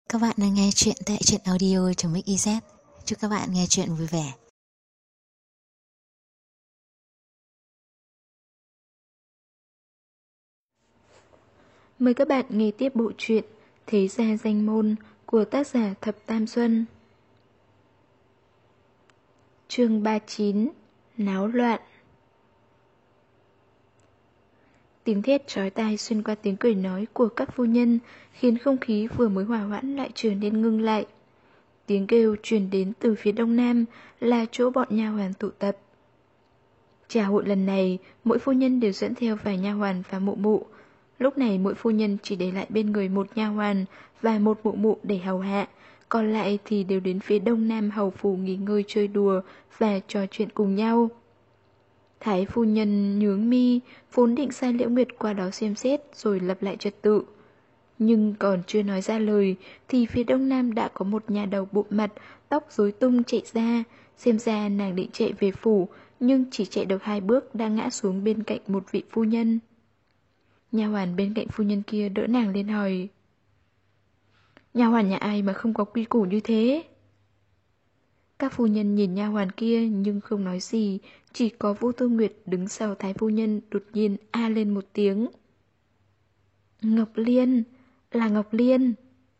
Các bạn đang nghe chuyện tại truyện audio.mix.iz. Chúc các bạn nghe chuyện vui vẻ. Mời các bạn nghe tiếp bộ truyện Thế Gia Danh Môn của tác giả Thập Tam Xuân. Chương 39: Náo loạn. Tiếng thét chói tai xuyên qua tiếng cười nói của các phu nhân khiến không khí vừa mới hòa hoãn lại trở nên ngưng lại. Tiếng kêu truyền đến từ phía đông nam là chỗ bọn nha hoàn tụ tập. Trà hội lần này, mỗi phu nhân đều dẫn theo vài nha hoàn và mụ mụ. Lúc này mỗi phu nhân chỉ để lại bên người một nha hoàn và một mụ mụ để hầu hạ, còn lại thì đều đến phía đông nam hầu phủ nghỉ ngơi chơi đùa và trò chuyện cùng nhau. Thái phu nhân nhướng mi, vốn định sai Liễu Nguyệt qua đó xem xét rồi lập lại trật tự. Nhưng còn chưa nói ra lời thì phía đông nam đã có một nhà đầu bụng mặt, tóc rối tung chạy ra. Xem ra nàng định chạy về phủ, nhưng chỉ chạy được 2 bước đã ngã xuống bên cạnh một vị phu nhân. Nha hoàn bên cạnh phu nhân kia đỡ nàng lên hỏi: Nha hoàn nhà ai mà không có quy củ như thế? Các phu nhân nhìn nha hoàn kia nhưng không nói gì, chỉ có Vu Tư Nguyệt đứng sau thái phu nhân đột nhiên a lên một tiếng. Ngọc Liên, là Ngọc Liên.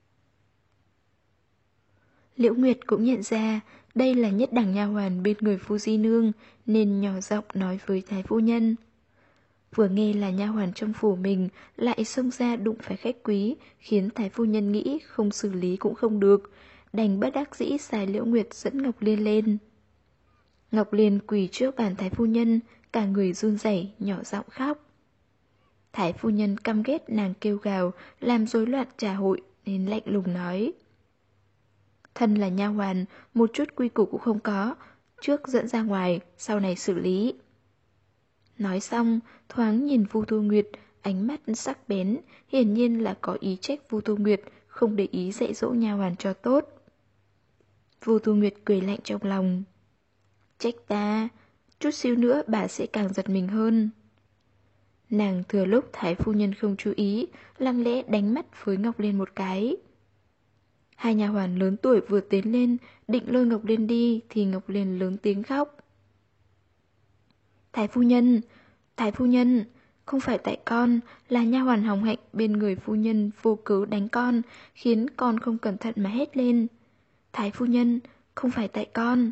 Liễu Nguyệt cũng nhận ra đây là nhất đẳng nha hoàn bên người Phu Di Nương nên nhỏ giọng nói với thái phu nhân. Vừa nghe là nha hoàn trong phủ mình lại xông ra đụng phải khách quý, khiến thái phu nhân nghĩ không xử lý cũng không được, đành bất đắc dĩ sai Liễu Nguyệt dẫn Ngọc Liên lên. Ngọc Liên quỳ trước bàn thái phu nhân, cả người run rẩy, nhỏ giọng khóc. Thái phu nhân căm ghét nàng kêu gào, làm rối loạn trà hội nên lạnh lùng nói: Thân là nha hoàn, một chút quy củ cũng không có, trước dẫn ra ngoài, sau này xử lý. Nói xong, thoáng nhìn Vu Thu Nguyệt, ánh mắt sắc bén, hiển nhiên là có ý trách Vu Thu Nguyệt, không để ý dạy dỗ nha hoàn cho tốt. Vu Thu Nguyệt cười lạnh trong lòng. Trách ta, chút xíu nữa bà sẽ càng giật mình hơn. Nàng thừa lúc thái phu nhân không chú ý, lặng lẽ đánh mắt với Ngọc Liên một cái. Hai nha hoàn lớn tuổi vừa tiến lên, định lôi Ngọc Liên đi thì Ngọc Liên lớn tiếng khóc. Thái phu nhân, không phải tại con, là nha hoàn Hồng Hạnh bên người phu nhân vô cớ đánh con, khiến con không cẩn thận mà hét lên. Thái phu nhân, không phải tại con.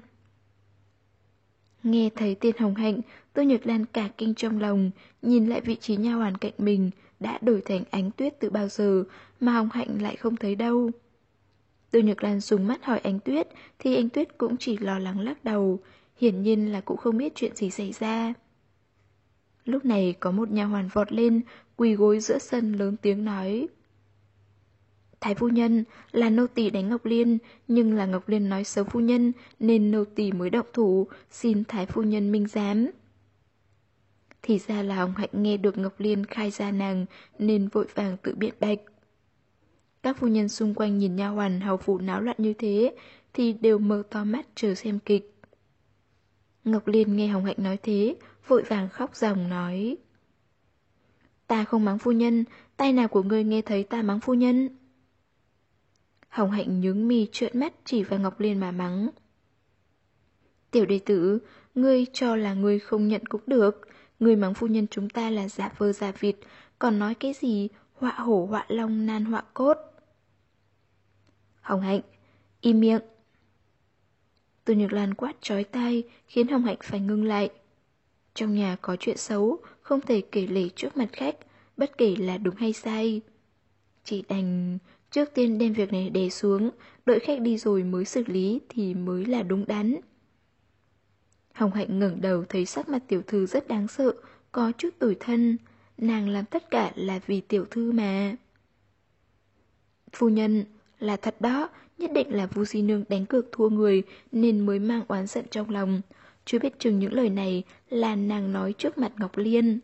Nghe thấy tên Hồng Hạnh, Tô Nhược Lan cả kinh trong lòng, nhìn lại vị trí nha hoàn cạnh mình đã đổi thành Ánh Tuyết từ bao giờ mà Hồng Hạnh lại không thấy đâu. Tô Nhược Lan dùng mắt hỏi Ánh Tuyết thì Ánh Tuyết cũng chỉ lo lắng lắc đầu, hiển nhiên là cũng không biết chuyện gì xảy ra. Lúc này có một nha hoàn vọt lên, quỳ gối giữa sân lớn tiếng nói: Thái phu nhân, là nô tỳ đánh Ngọc Liên, nhưng là Ngọc Liên nói xấu phu nhân nên nô tỳ mới động thủ, xin thái phu nhân minh giám. Thì ra là Hồng Hạnh nghe được Ngọc Liên khai ra nàng nên vội vàng tự biện bạch. Các phu nhân xung quanh nhìn nha hoàn hầu phủ náo loạn như thế thì đều mở to mắt chờ xem kịch. Ngọc Liên nghe Hồng Hạnh nói thế, vội vàng khóc ròng nói: Ta không mắng phu nhân, tay nào của ngươi nghe thấy ta mắng phu nhân? Hồng Hạnh nhướng mi trợn mắt chỉ vào Ngọc Liên mà mắng: Tiểu đệ tử, ngươi cho là ngươi không nhận cũng được, ngươi mắng phu nhân chúng ta là giả vờ giả vịt, còn nói cái gì họa hổ họa long nan họa cốt. Hồng Hạnh, im miệng. Tô Nhược Lan quát chói tai khiến Hồng Hạnh phải ngưng lại. Trong nhà có chuyện xấu, không thể kể lể trước mặt khách, bất kể là đúng hay sai. Chỉ đành trước tiên đem việc này đè xuống, đợi khách đi rồi mới xử lý thì mới là đúng đắn. Hồng Hạnh ngẩng đầu thấy sắc mặt tiểu thư rất đáng sợ, có chút tủi thân. Nàng làm tất cả là vì tiểu thư mà. Phu nhân, là thật đó, nhất định là Vu Di Nương đánh cược thua người nên mới mang oán giận trong lòng. Chưa biết chừng những lời này là nàng nói trước mặt Ngọc Liên.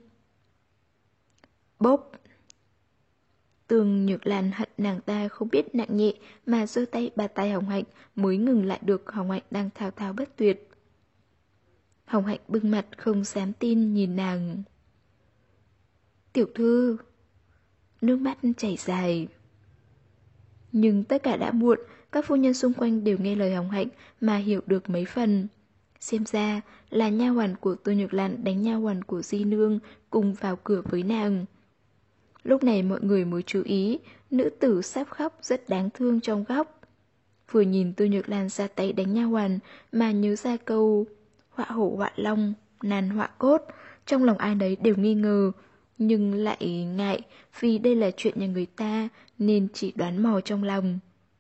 Bốp! Tường Nhược Lan hận nàng ta không biết nặng nhẹ mà giơ tay bà tay Hồng Hạnh mới ngừng lại được Hồng Hạnh đang thao thao bất tuyệt. Hồng Hạnh bưng mặt không dám tin nhìn nàng. Tiểu thư! Nước mắt chảy dài. Nhưng tất cả đã muộn, các phu nhân xung quanh đều nghe lời Hồng Hạnh mà hiểu được mấy phần. Xem ra là nha hoàn của Tô Nhược Lan đánh nha hoàn của Di Nương cùng vào cửa với nàng. Lúc này mọi người mới chú ý, nữ tử sắp khóc rất đáng thương trong góc. Vừa nhìn Tô Nhược Lan ra tay đánh nha hoàn mà nhớ ra câu họa hổ họa long, nan họa cốt, trong lòng ai đấy đều nghi ngờ, nhưng lại ngại vì đây là chuyện nhà người ta nên chỉ đoán mò trong lòng.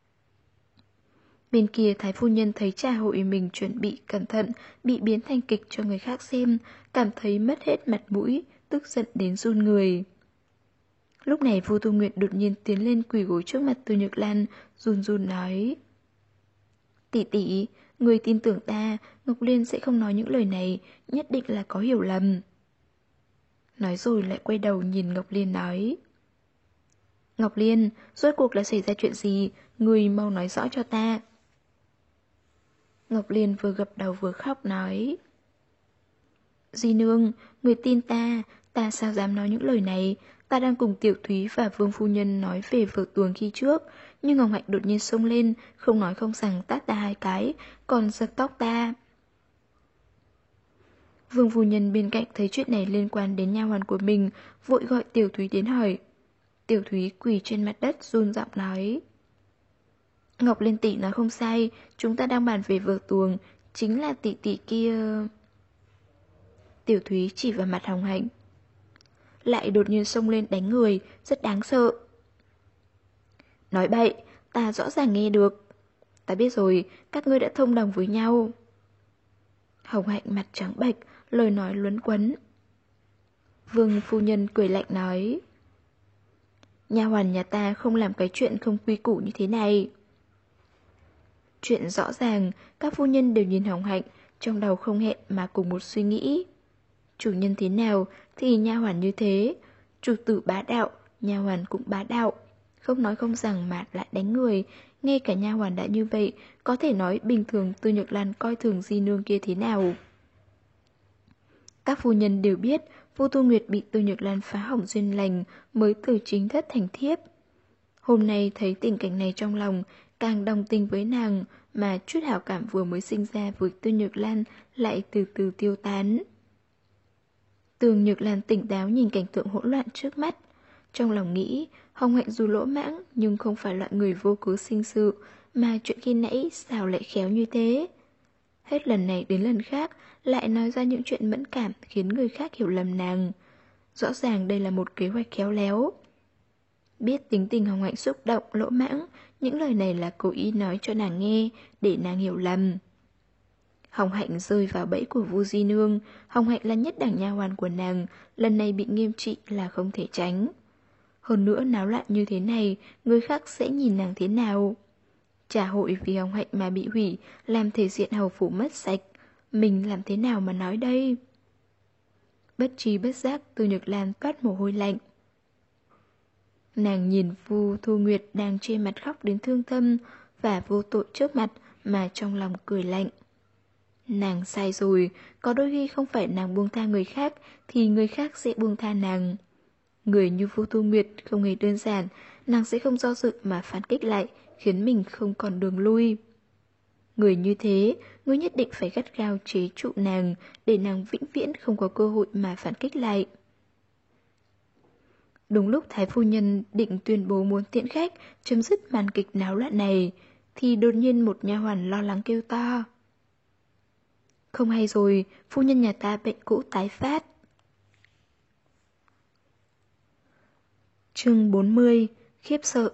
Bên kia Thái phu nhân thấy trà hội mình chuẩn bị cẩn thận bị biến thành kịch cho người khác xem, cảm thấy mất hết mặt mũi, tức giận đến run người. Lúc này Vu Tu Nguyệt đột nhiên tiến lên quỳ gối trước mặt Tô Nhược Lan, run run nói: "Tỷ tỷ, người tin tưởng ta, Ngọc Liên sẽ không nói những lời này, nhất định là có hiểu lầm." Nói rồi lại quay đầu nhìn Ngọc Liên nói: "Ngọc Liên, rốt cuộc là xảy ra chuyện gì, người mau nói rõ cho ta." Ngọc Liên vừa gập đầu vừa khóc nói: "Di Nương, người tin ta sao dám nói những lời này, ta đang cùng Tiểu Thúy và Vương Phu Nhân nói về vở tuồng khi trước, nhưng Ngọc Hạnh đột nhiên xông lên, không nói không rằng tát ta 2 cái, còn giật tóc ta." Vương Phu Nhân bên cạnh thấy chuyện này liên quan đến nha hoàn của mình, vội gọi Tiểu Thúy đến hỏi. Tiểu Thúy quỳ trên mặt đất run giọng nói: "Ngọc Liên tỷ nói không sai, chúng ta đang bàn về vở tuồng, chính là tỷ tỷ kia." Tiểu Thúy chỉ vào mặt Hồng Hạnh. Lại đột nhiên xông lên đánh người, rất đáng sợ. "Nói bậy, ta rõ ràng nghe được. Ta biết rồi, các ngươi đã thông đồng với nhau." Hồng Hạnh mặt trắng bệch, lời nói luấn quấn. Vương Phu Nhân cười lạnh nói: "Nha hoàn nhà ta không làm cái chuyện không quy củ như thế này." Chuyện rõ ràng, các phu nhân đều nhìn Hồng Hạnh, trong đầu không hẹn mà cùng một suy nghĩ. Chủ nhân thế nào thì nha hoàn như thế, chủ tử bá đạo, nha hoàn cũng bá đạo, không nói không rằng mà lại đánh người, ngay cả nha hoàn đã như vậy, có thể nói bình thường Tô Nhược Lan coi thường Di Nương kia thế nào. Các phu nhân đều biết Vu Tu Nguyệt bị Tô Nhược Lan phá hỏng duyên lành mới từ chính thất thành thiếp. Hôm nay thấy tình cảnh này trong lòng, càng đồng tình với nàng, mà chút hảo cảm vừa mới sinh ra với Tô Nhược Lan lại từ từ tiêu tán. Tường Nhược Lan tỉnh táo nhìn cảnh tượng hỗn loạn trước mắt. Trong lòng nghĩ, Hồng Hạnh dù lỗ mãng nhưng không phải loại người vô cớ sinh sự, mà chuyện khi nãy sao lại khéo như thế. Hết lần này đến lần khác lại nói ra những chuyện mẫn cảm khiến người khác hiểu lầm nàng. Rõ ràng đây là một kế hoạch khéo léo. Biết tính tình Hồng Hạnh xúc động, lỗ mãng, những lời này là cố ý nói cho nàng nghe, để nàng hiểu lầm. Hồng Hạnh rơi vào bẫy của Vu Di Nương, Hồng Hạnh là nhất đẳng nha hoàn của nàng, lần này bị nghiêm trị là không thể tránh. Hơn nữa náo loạn như thế này, người khác sẽ nhìn nàng thế nào? Trà hội vì Hồng Hạnh mà bị hủy, làm thể diện hầu phủ mất sạch, mình làm thế nào mà nói đây? Bất trí bất giác Tô Nhược Lan toát mồ hôi lạnh. Nàng nhìn Vu Thu Nguyệt đang che mặt khóc đến thương tâm và vô tội trước mặt mà trong lòng cười lạnh. Nàng sai rồi, có đôi khi không phải nàng buông tha người khác thì người khác sẽ buông tha nàng. Người như Vu Thu Nguyệt không hề đơn giản, nàng sẽ không do dự mà phản kích lại, khiến mình không còn đường lui. Người như thế, ngươi nhất định phải gắt gao chế trụ nàng, để nàng vĩnh viễn không có cơ hội mà phản kích lại. Đúng lúc Thái phu nhân định tuyên bố muốn tiễn khách, chấm dứt màn kịch náo loạn này, thì đột nhiên một nha hoàn lo lắng kêu to. Không hay rồi, phu nhân nhà ta bệnh cũ tái phát. Chương 40, khiếp sợ.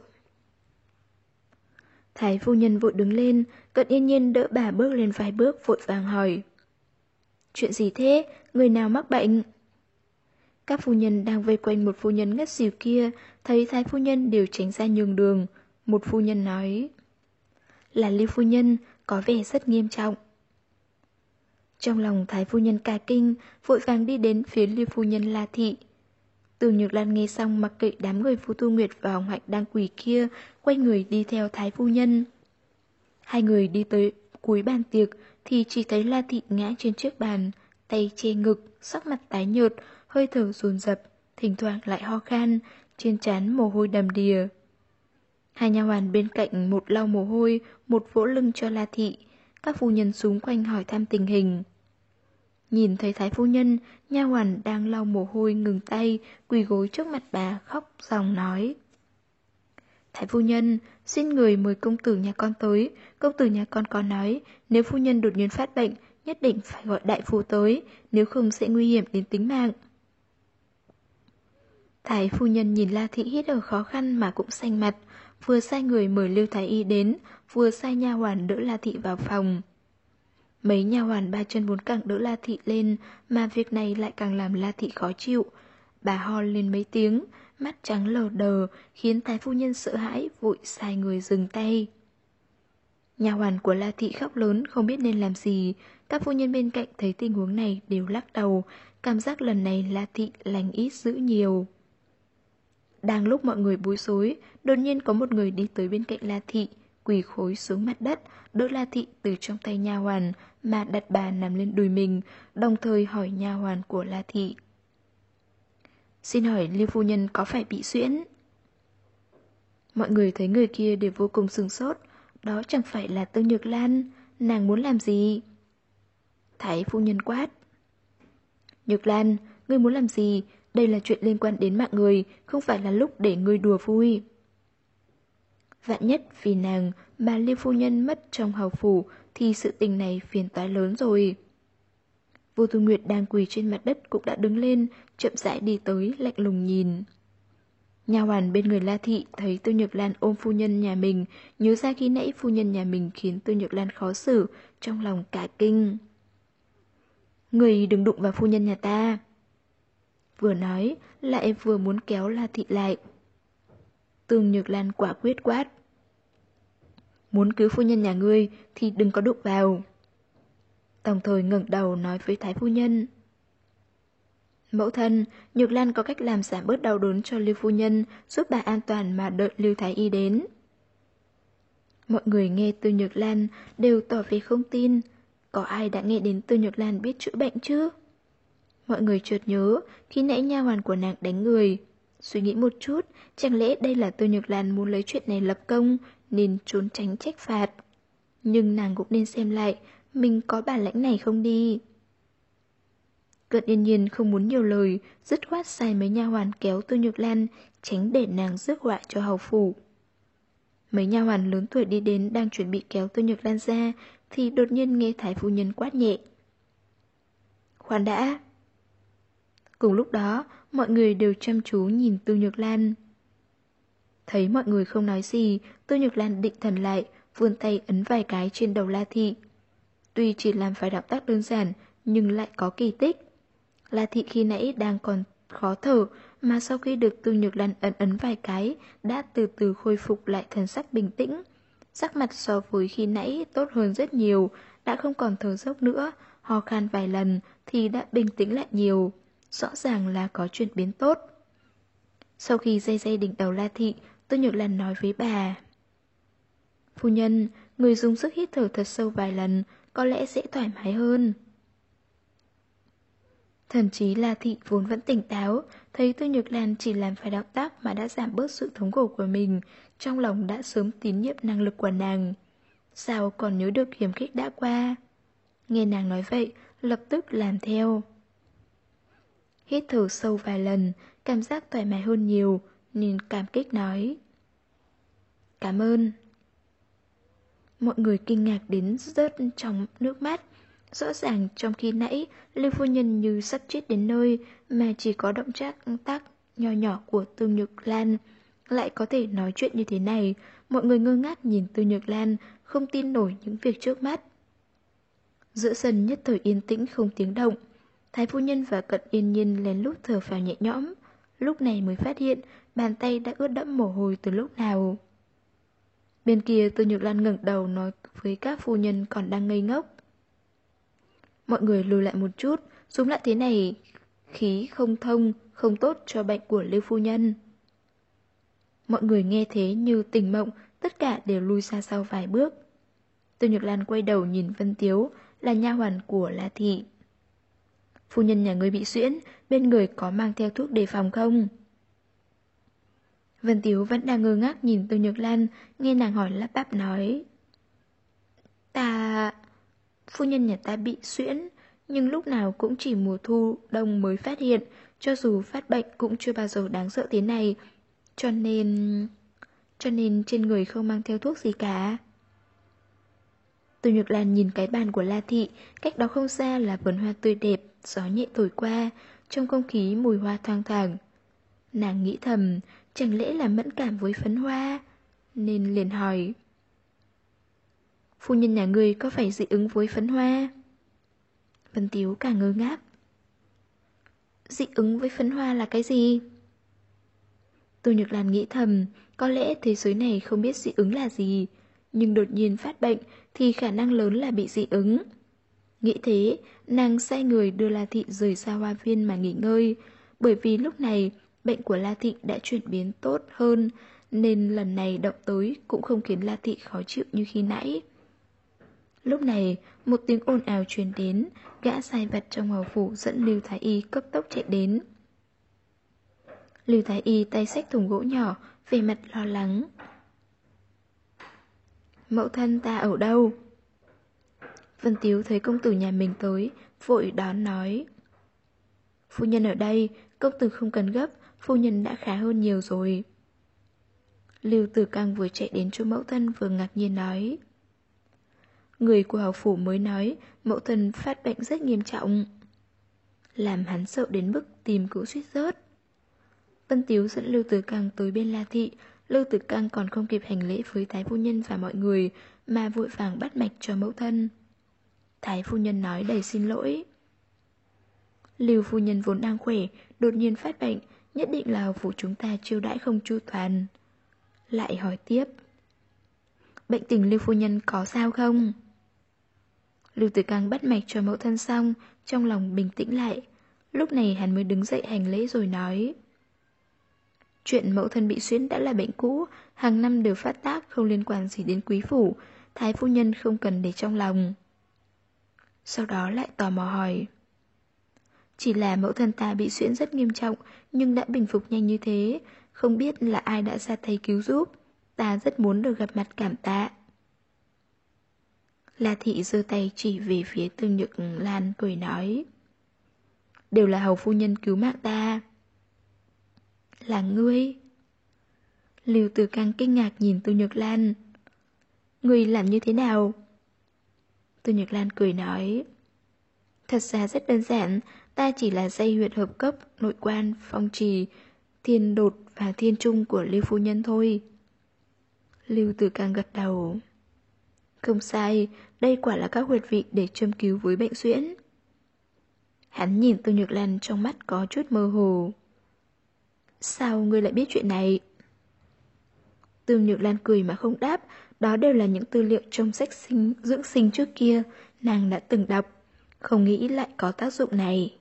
Thái phu nhân vội đứng lên, Cận Yên Nhiên đỡ bà bước lên vài bước vội vàng hỏi. Chuyện gì thế? Người nào mắc bệnh? Các phu nhân đang vây quanh một phu nhân ngất xỉu kia, thấy Thái phu nhân đều tránh ra nhường đường. Một phu nhân nói. Là Lưu phu nhân, có vẻ rất nghiêm trọng. Trong lòng Thái phu nhân cả kinh, vội vàng đi đến phía Lưu phu nhân La Thị. Từ Nhược Lan nghe xong mặc kệ đám người Vu Tu Nguyệt và Hồng Hạnh đang quỳ kia, quay người đi theo Thái phu nhân. Hai người đi tới cuối bàn tiệc thì chỉ thấy La Thị ngã trên chiếc bàn, tay che ngực, sắc mặt tái nhợt, hơi thở dồn dập, thỉnh thoảng lại ho khan, trên trán mồ hôi đầm đìa. Hai nha hoàn bên cạnh một lau mồ hôi, một vỗ lưng cho La Thị. Các phu nhân xung quanh hỏi thăm tình hình. Nhìn thấy Thái phu nhân, nha hoàn đang lau mồ hôi ngừng tay, quỳ gối trước mặt bà khóc ròng nói. Thái phu nhân, xin người mời công tử nhà con tới. Công tử nhà con có nói, nếu phu nhân đột nhiên phát bệnh, nhất định phải gọi đại phu tới, nếu không sẽ nguy hiểm đến tính mạng. Thái phu nhân nhìn La Thị hít ở khó khăn mà cũng xanh mặt, vừa sai người mời Lưu Thái Y đến, vừa sai nha hoàn đỡ La Thị vào phòng. Mấy nha hoàn ba chân bốn cẳng đỡ La Thị lên, mà việc này lại càng làm La Thị khó chịu. Bà ho lên mấy tiếng, mắt trắng lờ đờ, khiến Thái phu nhân sợ hãi, vội sai người dừng tay. Nha hoàn của La Thị khóc lớn không biết nên làm gì. Các phu nhân bên cạnh thấy tình huống này đều lắc đầu, cảm giác lần này La Thị lành ít dữ nhiều. Đang lúc mọi người bối rối, đột nhiên có một người đi tới bên cạnh La Thị, quỳ khối xuống mặt đất, đỡ La Thị từ trong tay nha hoàn mà đặt bà nằm lên đùi mình, đồng thời hỏi nha hoàn của La Thị. Xin hỏi Lưu phu nhân có phải bị suyễn? Mọi người thấy người kia đều vô cùng sửng sốt, đó chẳng phải là Tương Nhược Lan, nàng muốn làm gì? Thái phu nhân quát. Nhược Lan, ngươi muốn làm gì? Đây là chuyện liên quan đến mạng người, không phải là lúc để ngươi đùa vui. Vạn nhất vì nàng mà Lưu phu nhân mất trong hầu phủ thì sự tình này phiền toái lớn rồi. Vô Thu Nguyệt đang quỳ trên mặt đất cũng đã đứng lên, chậm rãi đi tới, lạnh lùng nhìn. Nha hoàn bên người La Thị thấy Tư Nhược Lan ôm phu nhân nhà mình, nhớ ra khi nãy phu nhân nhà mình khiến Tư Nhược Lan khó xử, trong lòng cả kinh. Người đừng đụng vào phu nhân nhà ta. Vừa nói, lại vừa muốn kéo La Thị lại. Tư Nhược Lan quả quyết quát. Muốn cứu phu nhân nhà ngươi thì đừng có đụng vào. Đồng thời ngẩng đầu nói với Thái phu nhân. Mẫu thân, Nhược Lan có cách làm giảm bớt đau đớn cho Lưu phu nhân, giúp bà an toàn mà đợi Lưu Thái Y đến. Mọi người nghe Tư Nhược Lan đều tỏ vẻ không tin. Có ai đã nghe đến Tư Nhược Lan biết chữa bệnh chứ? Mọi người chợt nhớ, khi nãy nha hoàn của nàng đánh người. Suy nghĩ một chút, chẳng lẽ đây là Tư Nhược Lan muốn lấy chuyện này lập công, nên trốn tránh trách phạt. Nhưng nàng cũng nên xem lại, mình có bản lãnh này không đi. Cận Yên Nhiên không muốn nhiều lời, dứt khoát sai mấy nha hoàn kéo Tư Nhược Lan, tránh để nàng rước họa cho hầu phủ. Mấy nha hoàn lớn tuổi đi đến đang chuẩn bị kéo Tư Nhược Lan ra, thì đột nhiên nghe Thái phu nhân quát nhẹ. Khoan đã! Cùng lúc đó, mọi người đều chăm chú nhìn Tư Nhược Lan. Thấy mọi người không nói gì, Tư Nhược Lan định thần lại, vươn tay ấn vài cái trên đầu La Thị. Tuy chỉ làm vài động tác đơn giản, nhưng lại có kỳ tích. La Thị khi nãy đang còn khó thở, mà sau khi được Tư Nhược Lan ấn vài cái, đã từ từ khôi phục lại thần sắc bình tĩnh. Sắc mặt so với khi nãy tốt hơn rất nhiều, đã không còn thở dốc nữa, ho khan vài lần thì đã bình tĩnh lại nhiều. Rõ ràng là có chuyển biến tốt. Sau khi day đỉnh đầu La Thị, Tư Nhược Lan nói với bà. Phu nhân, người dùng sức hít thở thật sâu vài lần, có lẽ sẽ thoải mái hơn. Thậm chí La Thị vốn vẫn tỉnh táo, thấy Tư Nhược Lan chỉ làm vài động tác mà đã giảm bớt sự thống khổ của mình, trong lòng đã sớm tín nhiệm năng lực của nàng. Sao còn nhớ được hiểm khích đã qua? Nghe nàng nói vậy, lập tức làm theo. Hít thở sâu vài lần, cảm giác thoải mái hơn nhiều, nên cảm kích nói. Cảm ơn. Mọi người kinh ngạc đến rớt trong nước mắt. Rõ ràng trong khi nãy, Lưu phu nhân như sắp chết đến nơi, mà chỉ có động tác nho nhỏ của Tư Nhược Lan lại có thể nói chuyện như thế này. Mọi người ngơ ngác nhìn Tư Nhược Lan, không tin nổi những việc trước mắt. Giữa sân nhất thời yên tĩnh không tiếng động. Thái phu nhân và Cận Yên Nhiên lén lút thở phào nhẹ nhõm, lúc này mới phát hiện bàn tay đã ướt đẫm mồ hôi từ lúc nào. Bên kia Tư Nhược Lan ngẩng đầu nói với các phu nhân còn đang ngây ngốc. Mọi người lùi lại một chút, xuống lại thế này, khí không thông, không tốt cho bệnh của Lưu phu nhân. Mọi người nghe thế như tỉnh mộng, tất cả đều lui ra sau vài bước. Tư Nhược Lan quay đầu nhìn Vân Tiếu, là nha hoàn của La Thị. Phu nhân nhà ngươi bị suyễn, bên người có mang theo thuốc đề phòng không? Vân Tiếu vẫn đang ngơ ngác nhìn Từ Nhược Lan, nghe nàng hỏi lắp bắp nói. Phu nhân nhà ta bị suyễn, nhưng lúc nào cũng chỉ mùa thu đông mới phát hiện, cho dù phát bệnh cũng chưa bao giờ đáng sợ thế này. Cho nên trên người không mang theo thuốc gì cả. Từ Nhược Lan nhìn cái bàn của La Thị, cách đó không xa là vườn hoa tươi đẹp, gió nhẹ thổi qua, trong không khí mùi hoa thoang thoảng. Nàng nghĩ thầm, chẳng lẽ là mẫn cảm với phấn hoa, nên liền hỏi. Phu nhân nhà ngươi có phải dị ứng với phấn hoa? Vân Tiếu càng ngơ ngác. Dị ứng với phấn hoa là cái gì? Tô Nhược Lan nghĩ thầm, có lẽ thế giới này không biết dị ứng là gì, nhưng đột nhiên phát bệnh thì khả năng lớn là bị dị ứng. Nghĩ thế, nàng sai người đưa La Thị rời xa hoa viên mà nghỉ ngơi, bởi vì lúc này bệnh của La Thị đã chuyển biến tốt hơn, nên lần này động tới cũng không khiến La Thị khó chịu như khi nãy. Lúc này, một tiếng ồn ào truyền đến, gã sai vặt trong hầu phủ dẫn Lưu Thái Y cấp tốc chạy đến. Lưu Thái Y tay xách thùng gỗ nhỏ, vẻ mặt lo lắng. Mẫu thân ta ở đâu? Vân Tiếu thấy công tử nhà mình tới, vội đón nói. Phu nhân ở đây, công tử không cần gấp, phu nhân đã khá hơn nhiều rồi. Lưu Tử Căng vừa chạy đến chỗ mẫu thân vừa ngạc nhiên nói. Người của hầu phủ mới nói mẫu thân phát bệnh rất nghiêm trọng, làm hắn sợ đến mức tim cũng suýt rớt. Vân Tiếu dẫn Lưu Tử Căng tới bên La Thị. Lưu Tử Căng còn không kịp hành lễ với Thái phu nhân và mọi người mà vội vàng bắt mạch cho mẫu thân. Thái phu nhân nói đầy xin lỗi. Lưu phu nhân vốn đang khỏe, đột nhiên phát bệnh, nhất định là hầu phủ chúng ta chiêu đãi không chu toàn. Lại hỏi tiếp. Bệnh tình Lưu phu nhân có sao không? Lưu Tử Căng bắt mạch cho mẫu thân xong, trong lòng bình tĩnh lại. Lúc này hắn mới đứng dậy hành lễ rồi nói. Chuyện mẫu thân bị suyễn đã là bệnh cũ, hàng năm đều phát tác, không liên quan gì đến quý phủ, Thái phu nhân không cần để trong lòng. Sau đó lại tò mò hỏi. Chỉ là mẫu thân ta bị suyễn rất nghiêm trọng, nhưng đã bình phục nhanh như thế, không biết là ai đã ra tay cứu giúp, ta rất muốn được gặp mặt cảm tạ. La Thị giơ tay chỉ về phía Tương Nhược Lan cười nói. Đều là hầu phu nhân cứu mạng ta. Là ngươi? Lưu Tử Căng kinh ngạc nhìn Tương Nhược Lan. Ngươi làm như thế nào? Tương Nhược Lan cười nói. Thật ra rất đơn giản, ta chỉ là dây huyệt hợp cấp, nội quan, phong trì, thiên đột và thiên trung của Lưu phu nhân thôi. Lưu Tử Căng gật đầu. Không sai, đây quả là các huyệt vị để châm cứu với bệnh suyễn. Hắn nhìn Tương Nhược Lan trong mắt có chút mơ hồ. Sao ngươi lại biết chuyện này? Tương Nhược Lan cười mà không đáp, đó đều là những tư liệu trong sách dưỡng sinh trước kia, nàng đã từng đọc, không nghĩ lại có tác dụng này.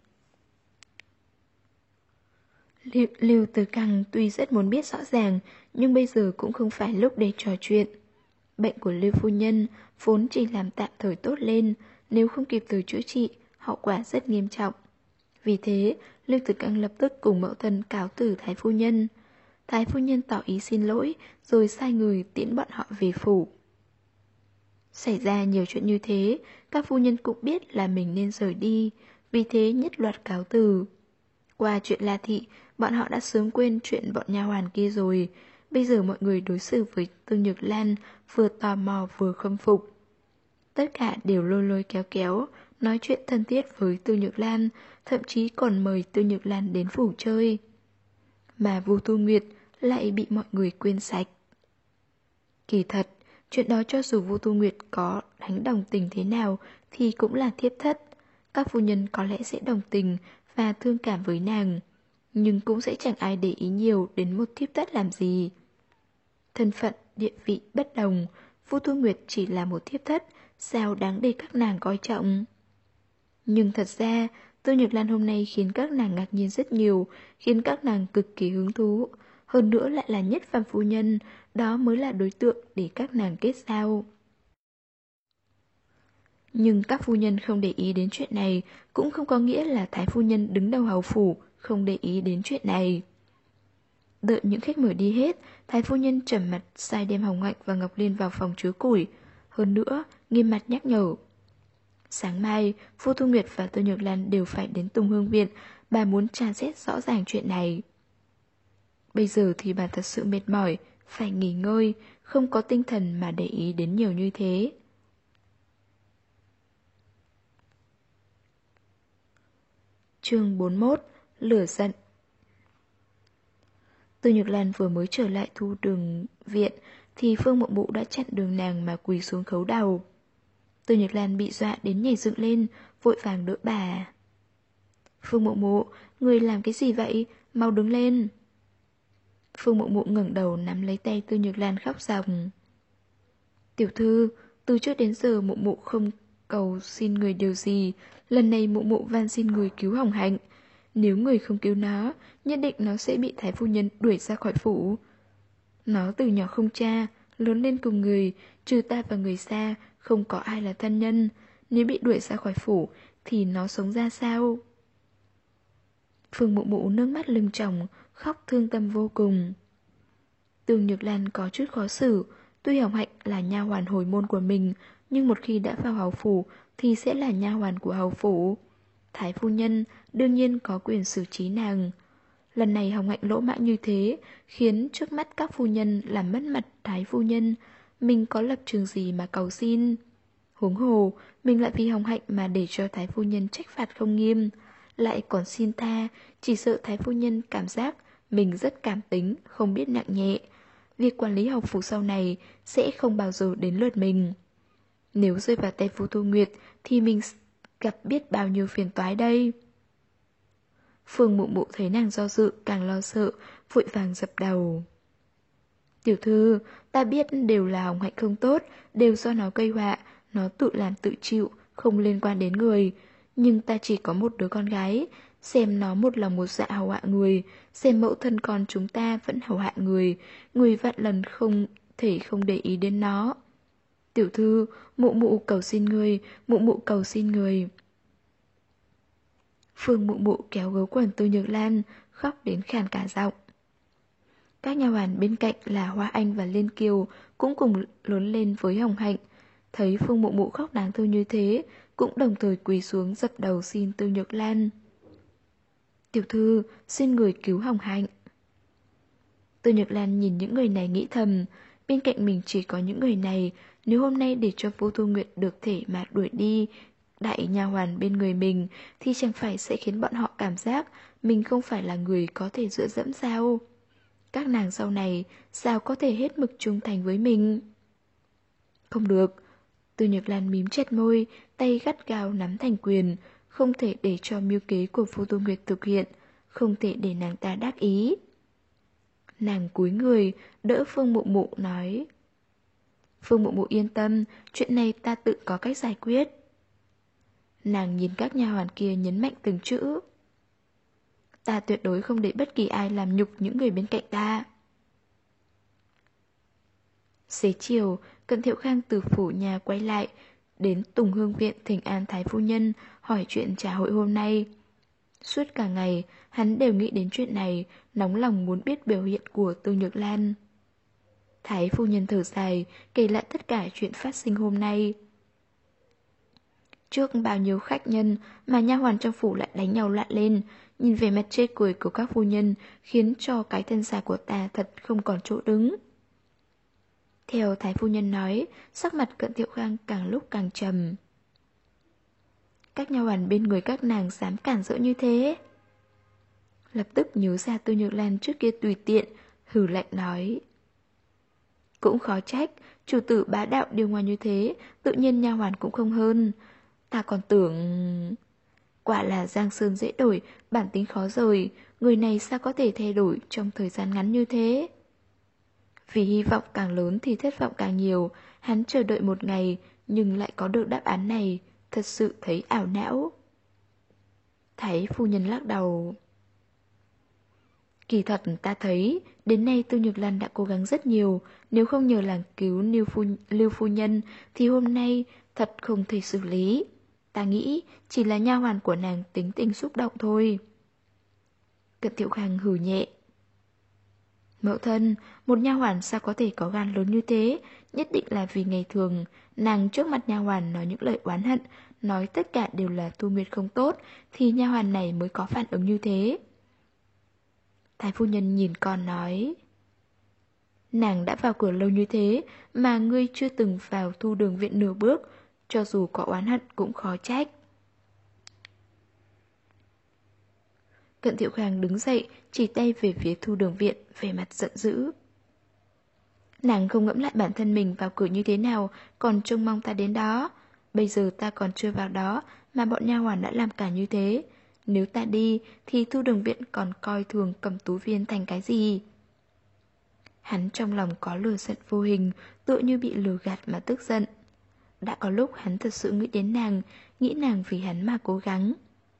Lưu Tử Căng tuy rất muốn biết rõ ràng, nhưng bây giờ cũng không phải lúc để trò chuyện. Bệnh của Lưu phu nhân vốn chỉ làm tạm thời tốt lên, nếu không kịp thời chữa trị, hậu quả rất nghiêm trọng. Vì thế, Lưu Tử Căng lập tức cùng mẫu thân cáo từ Thái phu nhân. Thái phu nhân tỏ ý xin lỗi, rồi sai người tiễn bọn họ về phủ. Xảy ra nhiều chuyện như thế, các phu nhân cũng biết là mình nên rời đi, vì thế nhất loạt cáo từ. Qua chuyện La Thị, bọn họ đã sớm quên chuyện bọn nha hoàn kia rồi. Bây giờ mọi người đối xử với Tương Nhược Lan vừa tò mò vừa khâm phục. Tất cả đều lôi lôi kéo kéo, nói chuyện thân thiết với Tương Nhược Lan, thậm chí còn mời Tương Nhược Lan đến phủ chơi. Mà Vu Tu Nguyệt lại bị mọi người quên sạch. Kỳ thật, chuyện đó cho dù Vu Tu Nguyệt có đánh đồng tình thế nào thì cũng là thiếp thất. Các phu nhân có lẽ sẽ đồng tình và thương cảm với nàng, nhưng cũng sẽ chẳng ai để ý nhiều đến một thiếp thất làm gì. Thân phận, địa vị bất đồng, Vu Tu Nguyệt chỉ là một thiếp thất, sao đáng để các nàng coi trọng. Nhưng thật ra, Tương Nhược Lan hôm nay khiến các nàng ngạc nhiên rất nhiều, khiến các nàng cực kỳ hứng thú. Hơn nữa lại là nhất phàm phu nhân, đó mới là đối tượng để các nàng kết giao. Nhưng các phu nhân không để ý đến chuyện này, cũng không có nghĩa là Thái phu nhân đứng đầu hầu phủ không để ý đến chuyện này. Đợi những khách mở đi hết, Thái phu nhân trầm mặt sai đem Hồng Hạnh và Ngọc Liên vào phòng chứa củi. Hơn nữa, nghiêm mặt nhắc nhở. Sáng mai, Vu Thu Nguyệt và Tô Nhược Lan đều phải đến Tùng Hương Viện. Bà muốn tra xét rõ ràng chuyện này. Bây giờ thì bà thật sự mệt mỏi, phải nghỉ ngơi, không có tinh thần mà để ý đến nhiều như thế. Chương 41. Lửa giận. Tô Nhược Lan vừa mới trở lại Thu Đường Viện thì Phương Mộ Mụ đã chặn đường nàng mà quỳ xuống khấu đầu. Tô Nhược Lan bị dọa đến nhảy dựng lên, vội vàng đỡ bà. Phương Mộ Mụ, người làm cái gì vậy? Mau đứng lên. Phương Mộ Mụ ngẩng đầu nắm lấy tay Tô Nhược Lan khóc ròng. Tiểu thư, từ trước đến giờ Mụ Mụ không cầu xin người điều gì. Lần này Mụ Mụ van xin người cứu Hồng Hạnh. Nếu người không cứu nó, nhất định nó sẽ bị Thái phu nhân đuổi ra khỏi phủ. Nó từ nhỏ không cha, lớn lên cùng người, trừ ta và người xa, không có ai là thân nhân. Nếu bị đuổi ra khỏi phủ, thì nó sống ra sao? Phương Mụ Mụ nước mắt lưng tròng, khóc thương tâm vô cùng. Tương Nhược Lan có chút khó xử, tuy Hồng Hạnh là nha hoàn hồi môn của mình, nhưng một khi đã vào hầu phủ thì sẽ là nha hoàn của hầu phủ. Thái phu nhân đương nhiên có quyền xử trí nàng. Lần này Hồng Hạnh lỗ mãng như thế, khiến trước mắt các phu nhân làm mất mặt Thái phu nhân. Mình có lập trường gì mà cầu xin? Huống hồ, mình lại vì Hồng Hạnh mà để cho Thái phu nhân trách phạt không nghiêm. Lại còn xin tha, chỉ sợ Thái phu nhân cảm giác mình rất cảm tính, không biết nặng nhẹ. Việc quản lý hầu phủ sau này sẽ không bao giờ đến lượt mình. Nếu rơi vào tay Vu Thu Nguyệt thì mình gặp biết bao nhiêu phiền toái đây. Phương Mụ Mụ thấy nàng do dự, càng lo sợ, vội vàng dập đầu. Tiểu thư, ta biết đều là Hồng Hạnh không tốt, đều do nó gây họa, nó tự làm tự chịu, không liên quan đến người. Nhưng ta chỉ có một đứa con gái, xem nó một lòng một dạ hầu hạ người, xem mẫu thân con chúng ta vẫn hầu hạ người vạn lần không thể không để ý đến nó. Tiểu thư, Mụ Mụ cầu xin người, Mụ Mụ cầu xin người. Phương Mụ Mụ kéo gấu quần Tô Nhược Lan, khóc đến khàn cả giọng. Các nha hoàn bên cạnh là Hoa Anh và Liên Kiều cũng cùng lớn lên với Hồng Hạnh. Thấy Phương Mụ Mụ khóc đáng thương như thế, cũng đồng thời quỳ xuống dập đầu xin Tô Nhược Lan. Tiểu thư, xin người cứu Hồng Hạnh. Tô Nhược Lan nhìn những người này nghĩ thầm, bên cạnh mình chỉ có những người này, nếu hôm nay để cho Vu Thu Nguyệt được thể mà đuổi đi đại nha hoàn bên người mình thì chẳng phải sẽ khiến bọn họ cảm giác mình không phải là người có thể dựa dẫm sao? Các nàng sau này sao có thể hết mực trung thành với mình? Không được. Tô Nhược Lan mím chặt môi, tay gắt gao nắm thành quyền, không thể để cho mưu kế của Vu Tô Nguyệt thực hiện, không thể để nàng ta đắc ý. Nàng cúi người, đỡ Phương Mụ Mụ nói. Phương Mụ Mụ yên tâm, chuyện này ta tự có cách giải quyết. Nàng nhìn các nha hoàn kia nhấn mạnh từng chữ. Ta tuyệt đối không để bất kỳ ai làm nhục những người bên cạnh ta. Xế chiều, Cận Thiệu Khang từ phủ nhà quay lại, đến Tùng Hương Viện thỉnh an Thái phu nhân, hỏi chuyện trà hội hôm nay. Suốt cả ngày, hắn đều nghĩ đến chuyện này, nóng lòng muốn biết biểu hiện của Tô Nhược Lan. Thái phu nhân thở dài, kể lại tất cả chuyện phát sinh hôm nay. Trước bao nhiêu khách nhân mà nha hoàn trong phủ lại đánh nhau loạn lên, nhìn về mặt chê cười của các phu nhân khiến cho cái thân già của ta thật không còn chỗ đứng. Theo Thái phu nhân nói, sắc mặt Cận Thiệu Khang càng lúc càng trầm. Các nha hoàn bên người các nàng dám cản rỡ như thế. Lập tức nhớ ra Tô Nhược Lan trước kia tùy tiện, hừ lạnh nói. Cũng khó trách, chủ tử bá đạo điều ngoài như thế, tự nhiên nha hoàn cũng không hơn. Ta còn tưởng... Quả là giang sơn dễ đổi, bản tính khó rời, người này sao có thể thay đổi trong thời gian ngắn như thế? Vì hy vọng càng lớn thì thất vọng càng nhiều, hắn chờ đợi một ngày, nhưng lại có được đáp án này, thật sự thấy ảo não. Thái phu nhân lắc đầu. Kỳ thật ta thấy, đến nay Tô Nhược Lan đã cố gắng rất nhiều, nếu không nhờ làng cứu Lưu phu nhân thì hôm nay thật không thể xử lý. Ta nghĩ chỉ là nha hoàn của nàng tính tình xúc động thôi. Cận Thiệu Khang hừ nhẹ. Mẫu thân, một nha hoàn sao có thể có gan lớn như thế? Nhất định là vì ngày thường, nàng trước mặt nha hoàn nói những lời oán hận, nói tất cả đều là Thu Nguyệt không tốt, thì nha hoàn này mới có phản ứng như thế. Thái phu nhân nhìn con nói, nàng đã vào cửa lâu như thế, mà ngươi chưa từng vào Thu Đường viện nửa bước, cho dù có oán hận cũng khó trách. Cận Thiệu Khang đứng dậy, chỉ tay về phía Thu Đường viện, vẻ mặt giận dữ. Nàng không ngẫm lại bản thân mình vào cửa như thế nào, còn trông mong ta đến đó. Bây giờ ta còn chưa vào đó, mà bọn nha hoàn đã làm cả như thế. Nếu ta đi, thì Thu Đường viện còn coi thường Cẩm Tú viên thành cái gì? Hắn trong lòng có lửa giận vô hình, tựa như bị lừa gạt mà tức giận. Đã có lúc hắn thật sự nghĩ đến nàng, nghĩ nàng vì hắn mà cố gắng.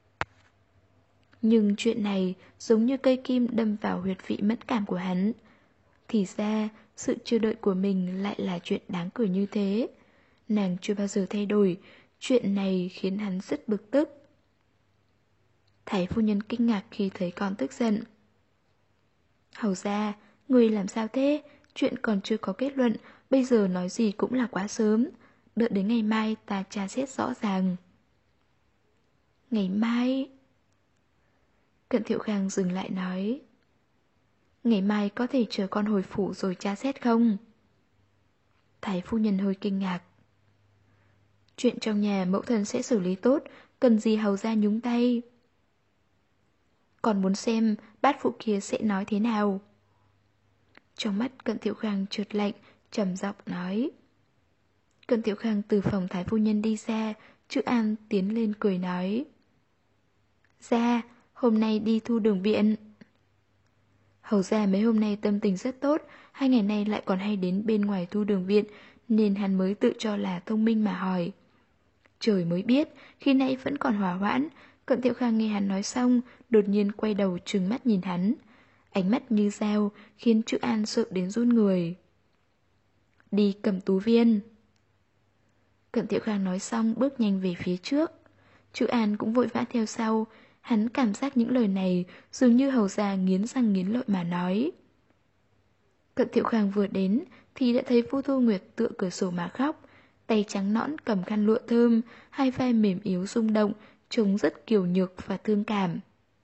Nhưng chuyện này giống như cây kim đâm vào huyệt vị mẫn cảm của hắn. Thì ra, sự chờ đợi của mình lại là chuyện đáng cười như thế. Nàng chưa bao giờ thay đổi, chuyện này khiến hắn rất bực tức. Thái phu nhân kinh ngạc khi thấy con tức giận. Hầu ra, người làm sao thế? Chuyện còn chưa có kết luận, bây giờ nói gì cũng là quá sớm. Đợi đến ngày mai ta tra xét rõ ràng. Ngày mai... Cận Thiệu Khang dừng lại nói, ngày mai có thể chờ con hồi phủ rồi tra xét không? Thái phu nhân hơi kinh ngạc. Chuyện trong nhà mẫu thân sẽ xử lý tốt, cần gì hầu ra nhúng tay. Còn muốn xem bát phụ kia sẽ nói thế nào? Trong mắt Cận Thiệu Khang trượt lạnh, trầm giọng nói. Cận Thiệu Khang từ phòng thái phu nhân đi ra, Trữ An tiến lên cười nói. Ra, hôm nay đi Thu Đường viện. Hầu ra mấy hôm nay tâm tình rất tốt, 2 ngày nay lại còn hay đến bên ngoài Thu Đường viện, nên hắn mới tự cho là thông minh mà hỏi. Trời mới biết, khi nãy vẫn còn hỏa hoãn, Cận Thiệu Khang nghe hắn nói xong, đột nhiên quay đầu trừng mắt nhìn hắn. Ánh mắt như dao, khiến Trữ An sợ đến run người. Đi Cẩm Tú viên. Cận Thiệu Khang nói xong bước nhanh về phía trước. Trữ An cũng vội vã theo sau. Hắn cảm giác những lời này dường như hầu ra nghiến răng nghiến lợi mà nói. Cận Thiệu Khang vừa đến thì đã thấy Vu Thu Nguyệt tựa cửa sổ mà khóc, tay trắng nõn cầm khăn lụa thơm, hai vai mềm yếu rung động, trông rất kiều nhược và thương cảm.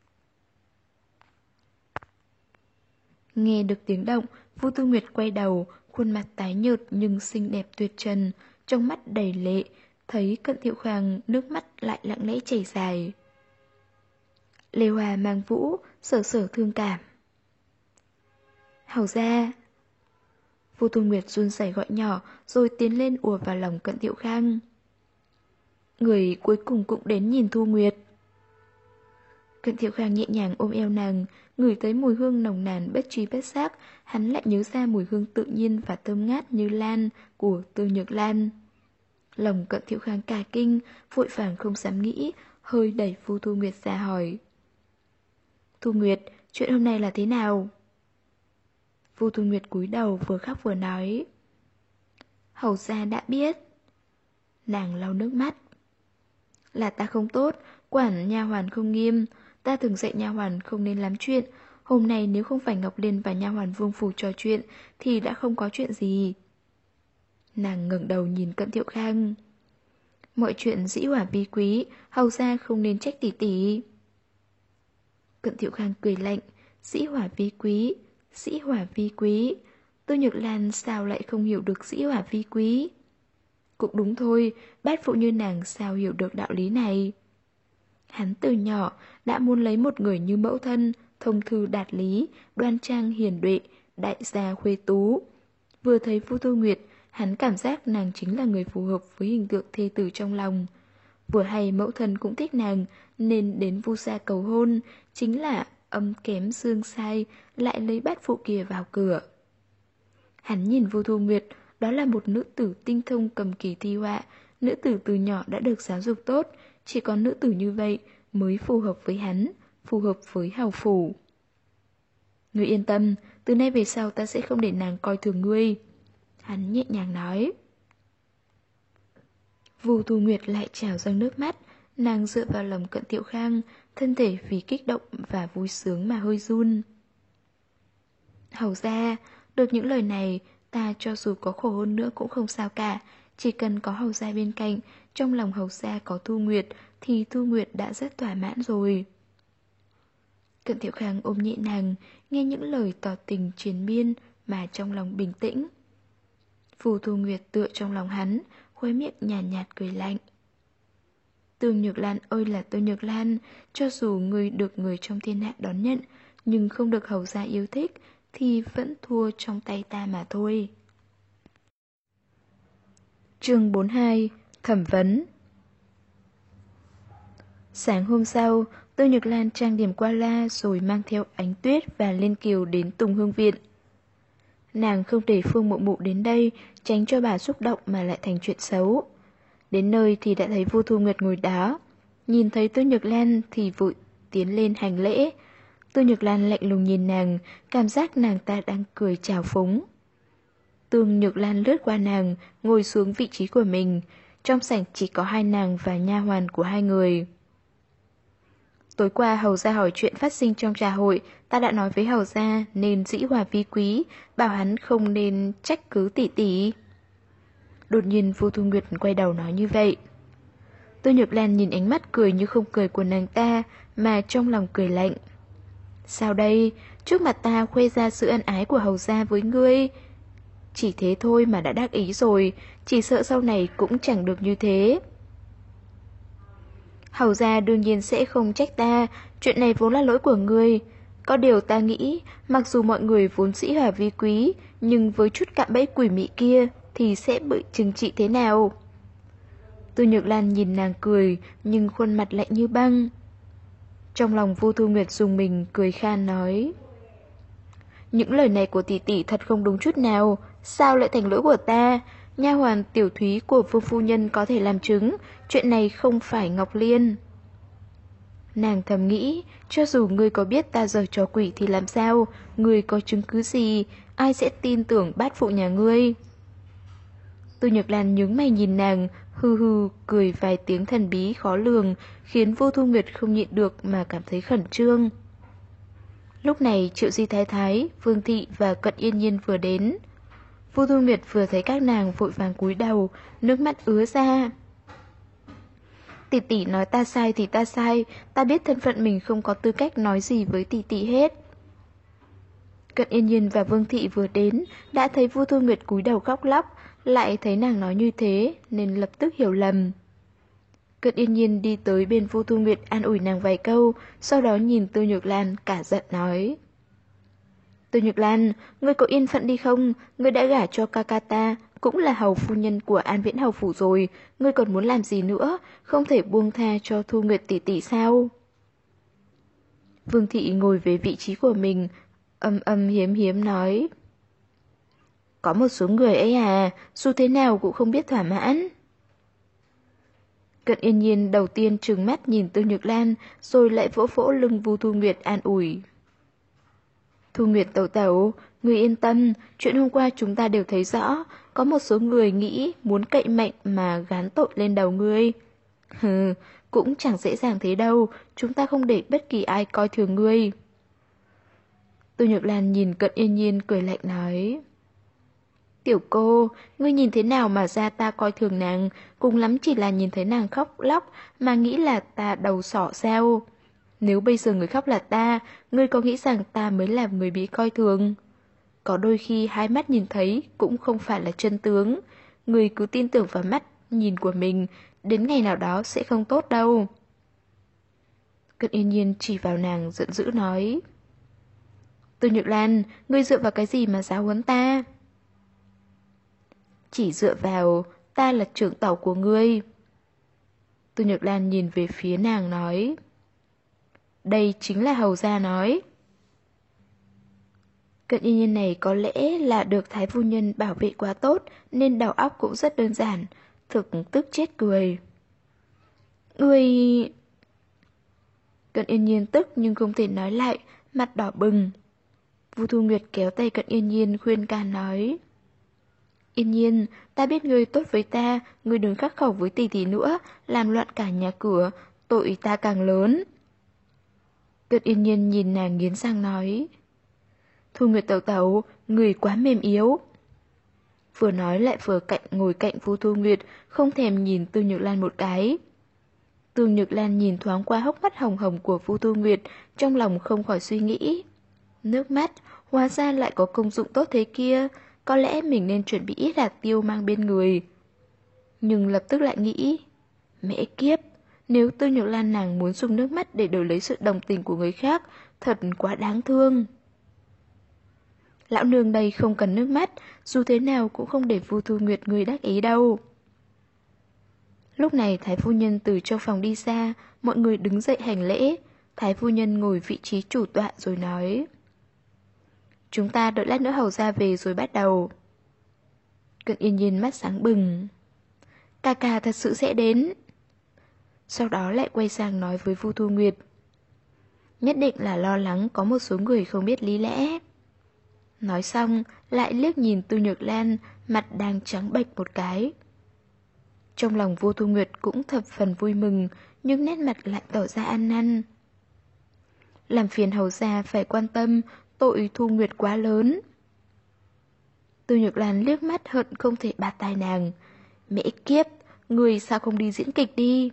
Nghe được tiếng động, Vu Thu Nguyệt quay đầu, khuôn mặt tái nhợt nhưng xinh đẹp tuyệt trần, trong mắt đầy lệ, thấy Cận Thiệu Khang nước mắt lại lặng lẽ chảy dài. Lê Hòa mang vũ, sở sở thương cảm. Hầu ra. Vu Thu Nguyệt run rẩy gọi nhỏ rồi tiến lên ùa vào lòng Cận Thiệu Khang. Người cuối cùng cũng đến nhìn Thu Nguyệt. Cận Thiệu Khang nhẹ nhàng ôm eo nàng, ngửi tới mùi hương nồng nàn bất tri bất giác, hắn lại nhớ ra mùi hương tự nhiên và thơm ngát như lan của Tư Nhược Lan. Lòng Cận Thiệu Khang cả kinh, vội vàng không dám nghĩ, hơi đẩy Vu Thu Nguyệt ra hỏi. Thu Nguyệt, chuyện hôm nay là thế nào? Vu Thu Nguyệt cúi đầu vừa khóc vừa nói. Hầu gia đã biết. Nàng lau nước mắt. Là ta không tốt, quản nha hoàn không nghiêm, ta thường dạy nha hoàn không nên làm chuyện. Hôm nay nếu không phải Ngọc Liên và nha hoàn Vương Phủ trò chuyện thì đã không có chuyện gì. Nàng ngẩng đầu nhìn Cận Thiệu Khang. Mọi chuyện dĩ hỏa vi quý, hầu gia không nên trách tỷ tỷ. Cận Thiệu Khang cười lạnh, dĩ hỏa vi quý, dĩ hỏa vi quý. Tư Nhược Lan sao lại không hiểu được dĩ hỏa vi quý? Cũng đúng thôi, bát phụ như nàng sao hiểu được đạo lý này. Hắn từ nhỏ đã muốn lấy một người như mẫu thân, thông thư đạt lý, đoan trang hiền duệ, đại gia khuê tú. Vừa thấy Vu Thu Nguyệt, hắn cảm giác nàng chính là người phù hợp với hình tượng thê tử trong lòng. Vừa hay mẫu thân cũng thích nàng, nên đến Vu gia cầu hôn, chính là âm kém dương sai, lại lấy bát phụ kia vào cửa. Hắn nhìn Vu Thu Nguyệt, đó là một nữ tử tinh thông cầm kỳ thi họa, nữ tử từ nhỏ đã được giáo dục tốt, chỉ có nữ tử như vậy mới phù hợp với hắn, phù hợp với hầu phủ. Ngươi yên tâm, từ nay về sau ta sẽ không để nàng coi thường ngươi. Hắn nhẹ nhàng nói. Vu Thu Nguyệt lại trào dâng nước mắt, nàng dựa vào lòng Cận Thiệu Khang, thân thể vì kích động và vui sướng mà hơi run. Hầu ra, được những lời này, ta cho dù có khổ hơn nữa cũng không sao cả. Chỉ cần có hầu gia bên cạnh, trong lòng hầu gia có Thu Nguyệt, thì Thu Nguyệt đã rất thỏa mãn rồi. Cận Thiệu Khang ôm nhẹ nàng, nghe những lời tỏ tình triền miên mà trong lòng bình tĩnh. Phù Thu Nguyệt tựa trong lòng hắn, khóe miệng nhàn nhạt cười lạnh. Tương Nhược Lan ơi là Tương Nhược Lan, cho dù người được người trong thiên hạ đón nhận, nhưng không được hầu gia yêu thích, thì vẫn thua trong tay ta mà thôi. Chương 42: Thẩm vấn. Sáng hôm sau, Tương Nhược Lan trang điểm qua loa rồi mang theo Ánh Tuyết và Liên Kiều đến Tùng Hương Viện. Nàng không để Phương Mụ Mụ đến đây, tránh cho bà xúc động mà lại thành chuyện xấu. Đến nơi thì đã thấy Vu Thu Nguyệt ngồi đó. Nhìn thấy Tương Nhược Lan thì vội tiến lên hành lễ. Tương Nhược Lan lạnh lùng nhìn nàng, cảm giác nàng ta đang cười trào phúng. Tương Nhược Lan lướt qua nàng, ngồi xuống vị trí của mình. Trong sảnh chỉ có hai nàng và nha hoàn của hai người. Tối qua hầu gia hỏi chuyện phát sinh trong trà hội, ta đã nói với hầu gia nên dĩ hòa vi quý, bảo hắn không nên trách cứ tỷ tỷ. Đột nhiên Vu Thu Nguyệt quay đầu nói như vậy. Tương Nhược Lan nhìn ánh mắt cười như không cười của nàng ta, mà trong lòng cười lạnh. Sao đây, trước mặt ta khoe ra sự ân ái của hầu gia với ngươi. Chỉ thế thôi mà đã đắc ý rồi, chỉ sợ sau này cũng chẳng được như thế. Hầu gia đương nhiên sẽ không trách ta, chuyện này vốn là lỗi của ngươi. Có điều ta nghĩ, mặc dù mọi người vốn dĩ hòa vi quý, nhưng với chút cạm bẫy quỷ mị kia thì sẽ bị trừng trị thế nào? Tư Nhược Lan nhìn nàng cười, nhưng khuôn mặt lạnh như băng. Trong lòng Vu Thu Nguyệt dùng mình cười khan nói. Những lời này của tỷ tỷ thật không đúng chút nào, sao lại thành lỗi của ta? Nha hoàn Tiểu Thúy của Vương phu nhân có thể làm chứng, chuyện này không phải Ngọc Liên. Nàng thầm nghĩ, cho dù ngươi có biết ta giở trò quỷ thì làm sao, ngươi có chứng cứ gì, ai sẽ tin tưởng bát phụ nhà ngươi? Tư Nhược Lan nhướng mày nhìn nàng, hừ hừ, cười vài tiếng thần bí khó lường, khiến Vô Thu Nguyệt không nhịn được mà cảm thấy khẩn trương. Lúc này Triệu Di Thái Thái, Vương Thị và Cận Yên Nhiên vừa đến. Vô Thu Nguyệt vừa thấy các nàng vội vàng cúi đầu, nước mắt ứa ra. Tỷ tỷ nói ta sai thì ta sai, ta biết thân phận mình không có tư cách nói gì với tỷ tỷ hết. Cận Yên Nhiên và Vương Thị vừa đến, đã thấy Vu Thu Nguyệt cúi đầu khóc lóc, lại thấy nàng nói như thế, nên lập tức hiểu lầm. Cận Yên Nhiên đi tới bên Vu Thu Nguyệt an ủi nàng vài câu, sau đó nhìn Tư Nhược Lan cả giận nói. Tư Nhược Lan, ngươi có yên phận đi không? Ngươi đã gả cho ca ca ta, cũng là hầu phu nhân của An Viễn hầu phủ rồi, ngươi còn muốn làm gì nữa, không thể buông tha cho Thu Nguyệt tỷ tỷ sao? Vương Thị ngồi về vị trí của mình, hiếm hiếm nói. Có một số người ấy à, dù thế nào cũng không biết thỏa mãn. Cận Yên Nhiên đầu tiên trừng mắt nhìn Tư Nhược Lan, rồi lại vỗ vỗ lưng Vu Thu Nguyệt an ủi. Thu Nguyệt tẩu tẩu, ngươi yên tâm, chuyện hôm qua chúng ta đều thấy rõ, có một số người nghĩ muốn cậy mạnh mà gán tội lên đầu ngươi. Hừ, cũng chẳng dễ dàng thế đâu, chúng ta không để bất kỳ ai coi thường ngươi. Tư Nhược Lan nhìn Cận Yên Nhiên cười lạnh nói. Tiểu cô, ngươi nhìn thế nào mà ra ta coi thường nàng, cùng lắm chỉ là nhìn thấy nàng khóc lóc mà nghĩ là ta đầu sỏ sao? Nếu bây giờ người khóc là ta, ngươi có nghĩ rằng ta mới là người bị coi thường? Có đôi khi hai mắt nhìn thấy cũng không phải là chân tướng, ngươi cứ tin tưởng vào mắt nhìn của mình, đến ngày nào đó sẽ không tốt đâu. Cận Yên Nhiên chỉ vào nàng giận dữ nói. Tư Nhược Lan, ngươi dựa vào cái gì mà giáo huấn ta? Chỉ dựa vào, ta là trưởng tẩu của ngươi. Tư Nhược Lan nhìn về phía nàng nói. Đây chính là hầu gia nói. Cận Yên Nhiên này có lẽ là được Thái phu nhân bảo vệ quá tốt, nên đầu óc cũng rất đơn giản, thực tức chết cười. Ngươi... Cận Yên Nhiên tức nhưng không thể nói lại, mặt đỏ bừng. Vu Thu Nguyệt kéo tay Cận Yên Nhiên khuyên can nói. Yên Nhiên, ta biết ngươi tốt với ta, ngươi đừng khắc khẩu với tỷ tỷ nữa, làm loạn cả nhà cửa, tội ta càng lớn. Cận Yên Nhiên nhìn nàng nghiến răng nói. Thu Nguyệt tẩu tẩu, người quá mềm yếu. Vừa nói lại vừa ngồi cạnh Vu Thu Nguyệt, không thèm nhìn Tư Nhược Lan một cái. Tư Nhược Lan nhìn thoáng qua hốc mắt hồng hồng của Vu Thu Nguyệt, trong lòng không khỏi suy nghĩ. Nước mắt, hóa ra lại có công dụng tốt thế kia, có lẽ mình nên chuẩn bị ít hạt tiêu mang bên người. Nhưng lập tức lại nghĩ, mẹ kiếp, nếu Tư Nhược Lan nàng muốn dùng nước mắt để đổi lấy sự đồng tình của người khác, thật quá đáng thương. Lão nương đây không cần nước mắt, dù thế nào cũng không để Vu Thu Nguyệt người đắc ý đâu. Lúc này Thái phu nhân từ trong phòng đi ra, mọi người đứng dậy hành lễ. Thái phu nhân ngồi vị trí chủ tọa rồi nói: Chúng ta đợi lát nữa hầu ra về rồi bắt đầu. Cận Yên Nhiên mắt sáng bừng. Ca ca thật sự sẽ đến. Sau đó lại quay sang nói với Vu Thu Nguyệt: Nhất định là lo lắng có một số người không biết lý lẽ. Nói xong, lại liếc nhìn Tư Nhược Lan, mặt đang trắng bệch một cái. Trong lòng Vu Thu Nguyệt cũng thập phần vui mừng, nhưng nét mặt lại tỏ ra ăn năn. Làm phiền hầu gia phải quan tâm, tội Thu Nguyệt quá lớn. Tư Nhược Lan liếc mắt hận không thể bạt tai nàng. Mẹ kiếp, người sao không đi diễn kịch đi?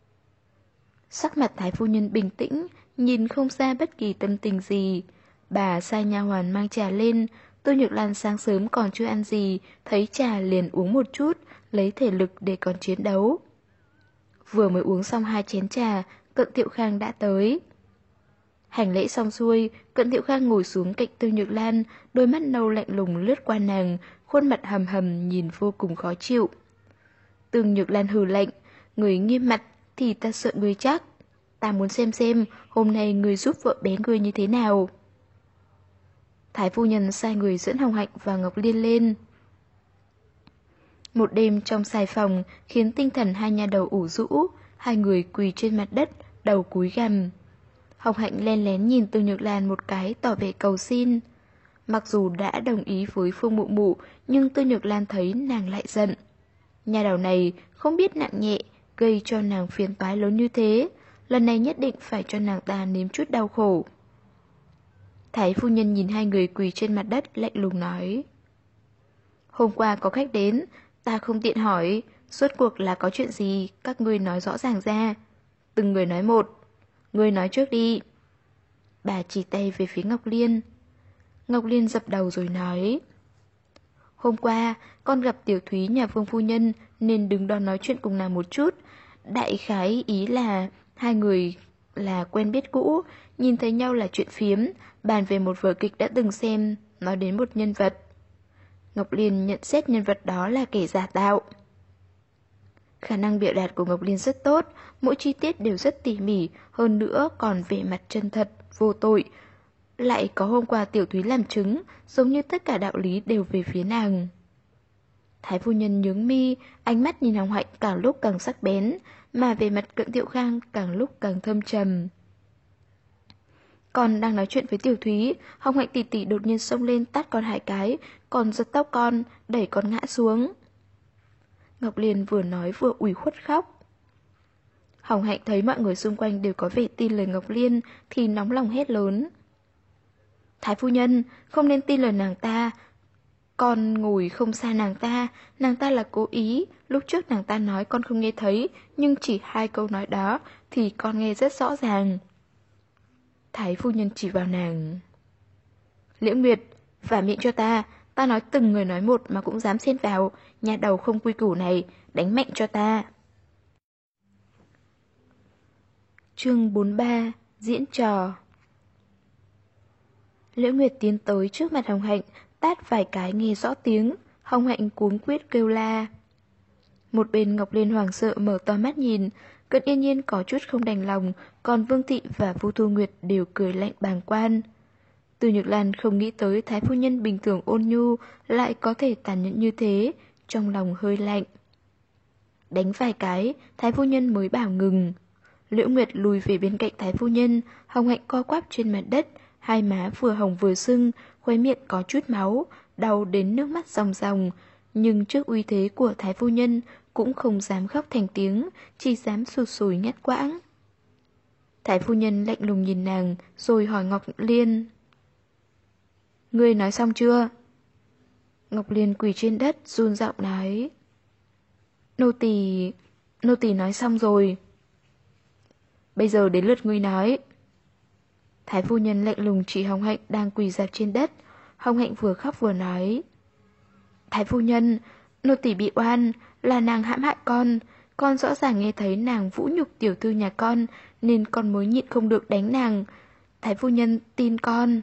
Sắc mặt Thái phu nhân bình tĩnh, nhìn không ra bất kỳ tâm tình gì. Bà sai nha hoàn mang trà lên. Tư Nhược Lan sáng sớm còn chưa ăn gì, thấy trà liền uống một chút, lấy thể lực để còn chiến đấu. Vừa mới uống xong 2 chén trà, Cận Thiệu Khang đã tới. Hành lễ xong xuôi, Cận Thiệu Khang ngồi xuống cạnh Tư Nhược Lan, đôi mắt nâu lạnh lùng lướt qua nàng, khuôn mặt hầm hầm nhìn vô cùng khó chịu. Tư Nhược Lan hừ lạnh, người nghiêm mặt thì ta sợ người chắc. Ta muốn xem hôm nay người giúp vợ bé người như thế nào. Thái phu nhân sai người dẫn Hồng Hạnh và Ngọc Liên lên. Một đêm trong xài phòng khiến tinh thần hai nha đầu ủ rũ, hai người quỳ trên mặt đất, đầu cúi gằm. Hồng Hạnh len lén nhìn Tư Nhược Lan một cái tỏ vẻ cầu xin. Mặc dù đã đồng ý với Phương Mụ Mụ, nhưng Tư Nhược Lan thấy nàng lại giận. Nhà đầu này không biết nặng nhẹ, gây cho nàng phiền toái lớn như thế, lần này nhất định phải cho nàng ta nếm chút đau khổ. Thái phu nhân nhìn hai người quỳ trên mặt đất lạnh lùng nói: Hôm qua có khách đến, ta không tiện hỏi, suốt cuộc là có chuyện gì, các ngươi nói rõ ràng ra. Từng người nói một. Ngươi nói trước đi. Bà chỉ tay về phía Ngọc Liên. Ngọc Liên dập đầu rồi nói: Hôm qua, con gặp Tiểu Thúy nhà Vương phu nhân nên đứng đó nói chuyện cùng nàng một chút. Đại khái ý là hai người là quen biết cũ, nhìn thấy nhau là chuyện phiếm, bàn về một vở kịch đã từng xem, nói đến một nhân vật. Ngọc Liên nhận xét nhân vật đó là kẻ giả tạo. Khả năng biểu đạt của Ngọc Liên rất tốt, mỗi chi tiết đều rất tỉ mỉ, hơn nữa còn vẻ mặt chân thật, vô tội. Lại có hôm qua Tiểu Thúy làm chứng, giống như tất cả đạo lý đều về phía nàng. Thái phu nhân nhướng mi, ánh mắt nhìn Hồng Hạnh càng lúc càng sắc bén, mà về mặt Cận Thiệu Khang càng lúc càng thâm trầm. Con đang nói chuyện với Tiểu Thúy, Hồng Hạnh tỷ tỷ đột nhiên xông lên tát con 2 cái, còn giật tóc con, đẩy con ngã xuống. Ngọc Liên vừa nói vừa ủy khuất khóc. Hồng Hạnh thấy mọi người xung quanh đều có vẻ tin lời Ngọc Liên thì nóng lòng hét lớn: Thái phu nhân, không nên tin lời nàng ta. Con ngồi không xa nàng ta là cố ý. Lúc trước nàng ta nói con không nghe thấy, nhưng chỉ 2 câu nói đó thì con nghe rất rõ ràng. Thái phu nhân chỉ vào nàng: Liễu Nguyệt, vả miệng cho ta nói từng người nói một mà cũng dám xen vào, nhà đầu không quy củ này, đánh mạnh cho ta. Chương 43: Diễn trò. Liễu Nguyệt tiến tới trước mặt Hồng Hạnh, tát vài cái nghe rõ tiếng. Hồng Hạnh cuống quýt kêu la. Một bên Ngọc Liên hoảng sợ mở to mắt nhìn. Cận Yên Nhiên có chút không đành lòng, còn Vương Thị và Vu Thu Nguyệt đều cười lạnh bàng quan. Từ Nhược Lan không nghĩ tới Thái phu nhân bình thường ôn nhu lại có thể tàn nhẫn như thế, trong lòng hơi lạnh. Đánh vài cái, Thái phu nhân mới bảo ngừng. Liễu Nguyệt lùi về bên cạnh Thái phu nhân, Hồng Hạnh co quắp trên mặt đất, hai má vừa hồng vừa sưng, khóe miệng có chút máu, đau đến nước mắt ròng ròng. Nhưng trước uy thế của Thái phu nhân cũng không dám khóc thành tiếng, chỉ dám sụt sùi ngắt quãng. Thái phu nhân lạnh lùng nhìn nàng, rồi hỏi Ngọc Liên: Ngươi nói xong chưa? Ngọc Liên quỳ trên đất run giọng nói. Nô tỳ nói xong rồi. Bây giờ đến lượt ngươi nói. Thái phu nhân lạnh lùng chỉ Hồng Hạnh đang quỳ dạp trên đất. Hồng Hạnh vừa khóc vừa nói. Thái phu nhân, nô tỳ bị oan, là nàng hãm hại con rõ ràng nghe thấy nàng vũ nhục tiểu thư nhà con, nên con mới nhịn không được đánh nàng. Thái phu nhân tin con.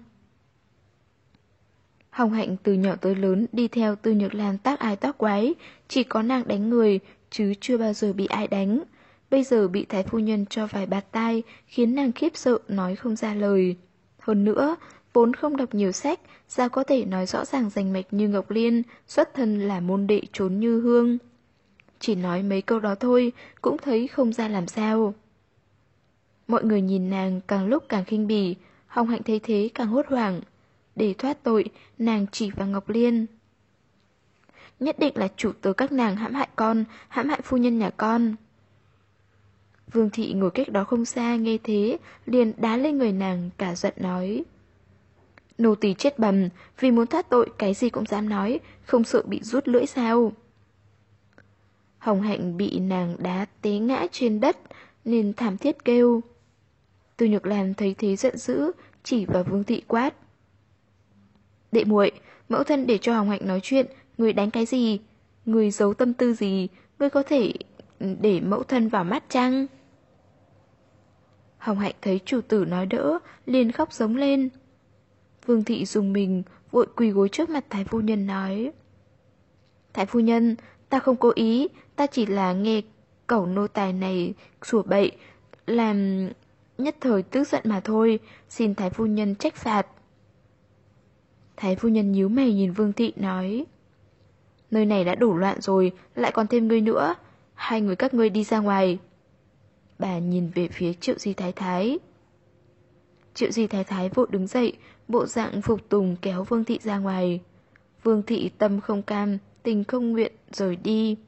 Hồng Hạnh từ nhỏ tới lớn đi theo Tư Nhược Lan tác ai tác quái, chỉ có nàng đánh người, chứ chưa bao giờ bị ai đánh. Bây giờ bị Thái phu nhân cho vài bạt tai, khiến nàng khiếp sợ nói không ra lời. Hơn nữa, vốn không đọc nhiều sách, sao có thể nói rõ ràng rành mạch như Ngọc Liên, xuất thân là môn đệ trốn Như Hương. Chỉ nói mấy câu đó thôi, cũng thấy không ra làm sao. Mọi người nhìn nàng càng lúc càng khinh bỉ, Hồng Hạnh thấy thế càng hốt hoảng. Để thoát tội, nàng chỉ vào Ngọc Liên. Nhất định là chủ tớ các nàng hãm hại con, hãm hại phu nhân nhà con. Vương thị ngồi cách đó không xa nghe thế, liền đá lên người nàng cả giận nói. Nô tỳ chết bầm, vì muốn thoát tội cái gì cũng dám nói, không sợ bị rút lưỡi sao? Hồng Hạnh bị nàng đá té ngã trên đất, nên thảm thiết kêu. Tư Nhược Lan thấy thế giận dữ, chỉ vào Vương thị quát. Đệ muội, mẫu thân để cho Hồng Hạnh nói chuyện, người đánh cái gì? Người giấu tâm tư gì? Người có thể để mẫu thân vào mắt chăng? Hồng Hạnh thấy chủ tử nói đỡ, liền khóc giống lên. Vương thị dùng mình, vội quỳ gối trước mặt Thái phu nhân nói. Thái phu nhân, ta không cố ý, ta chỉ là nghe cẩu nô tài này sủa bậy, làm nhất thời tức giận mà thôi, xin Thái phu nhân trách phạt. Thái phu nhân nhíu mày nhìn Vương thị nói. Nơi này đã đủ loạn rồi, lại còn thêm ngươi nữa, hai người các ngươi đi ra ngoài. Bà nhìn về phía Triệu Di Thái Thái. Triệu Di Thái Thái vội đứng dậy, bộ dạng phục tùng kéo Vương thị ra ngoài. Vương thị tâm không cam, tình không nguyện rời đi.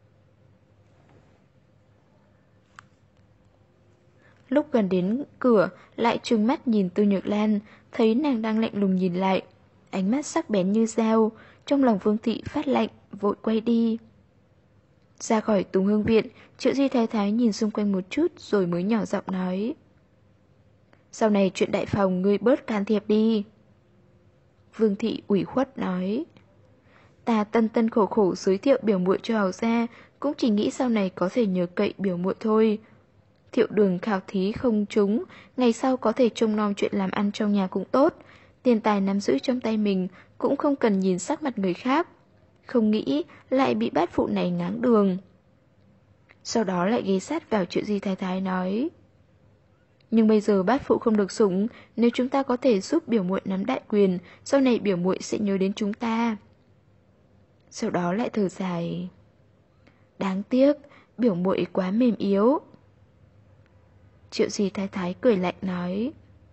Lúc gần đến cửa, lại trừng mắt nhìn Tư Nhược Lan, thấy nàng đang lạnh lùng nhìn lại. Ánh mắt sắc bén như dao, trong lòng Vương thị phát lạnh, vội quay đi. Ra khỏi Tùng Hương Viện, Triệu Di Thái Thái nhìn xung quanh một chút rồi mới nhỏ giọng nói. Sau này chuyện đại phòng ngươi bớt can thiệp đi. Vương thị ủy khuất nói. Ta tân tân khổ khổ giới thiệu biểu muội cho Hầu gia, cũng chỉ nghĩ sau này có thể nhờ cậy biểu muội thôi. Thiệu đường khảo thí không trúng, ngày sau có thể trông nom chuyện làm ăn trong nhà cũng tốt. Tiền tài nắm giữ trong tay mình, cũng không cần nhìn sắc mặt người khác. Không nghĩ lại bị bát phụ này ngáng đường. Sau đó lại ghé sát vào chuyện Di Thái Thái nói. Nhưng bây giờ bát phụ không được sủng, nếu chúng ta có thể giúp biểu muội nắm đại quyền, sau này biểu muội sẽ nhớ đến chúng ta. Sau đó lại thở dài. Đáng tiếc, biểu muội quá mềm yếu. Triệu Di Thái Thái cười lạnh nói.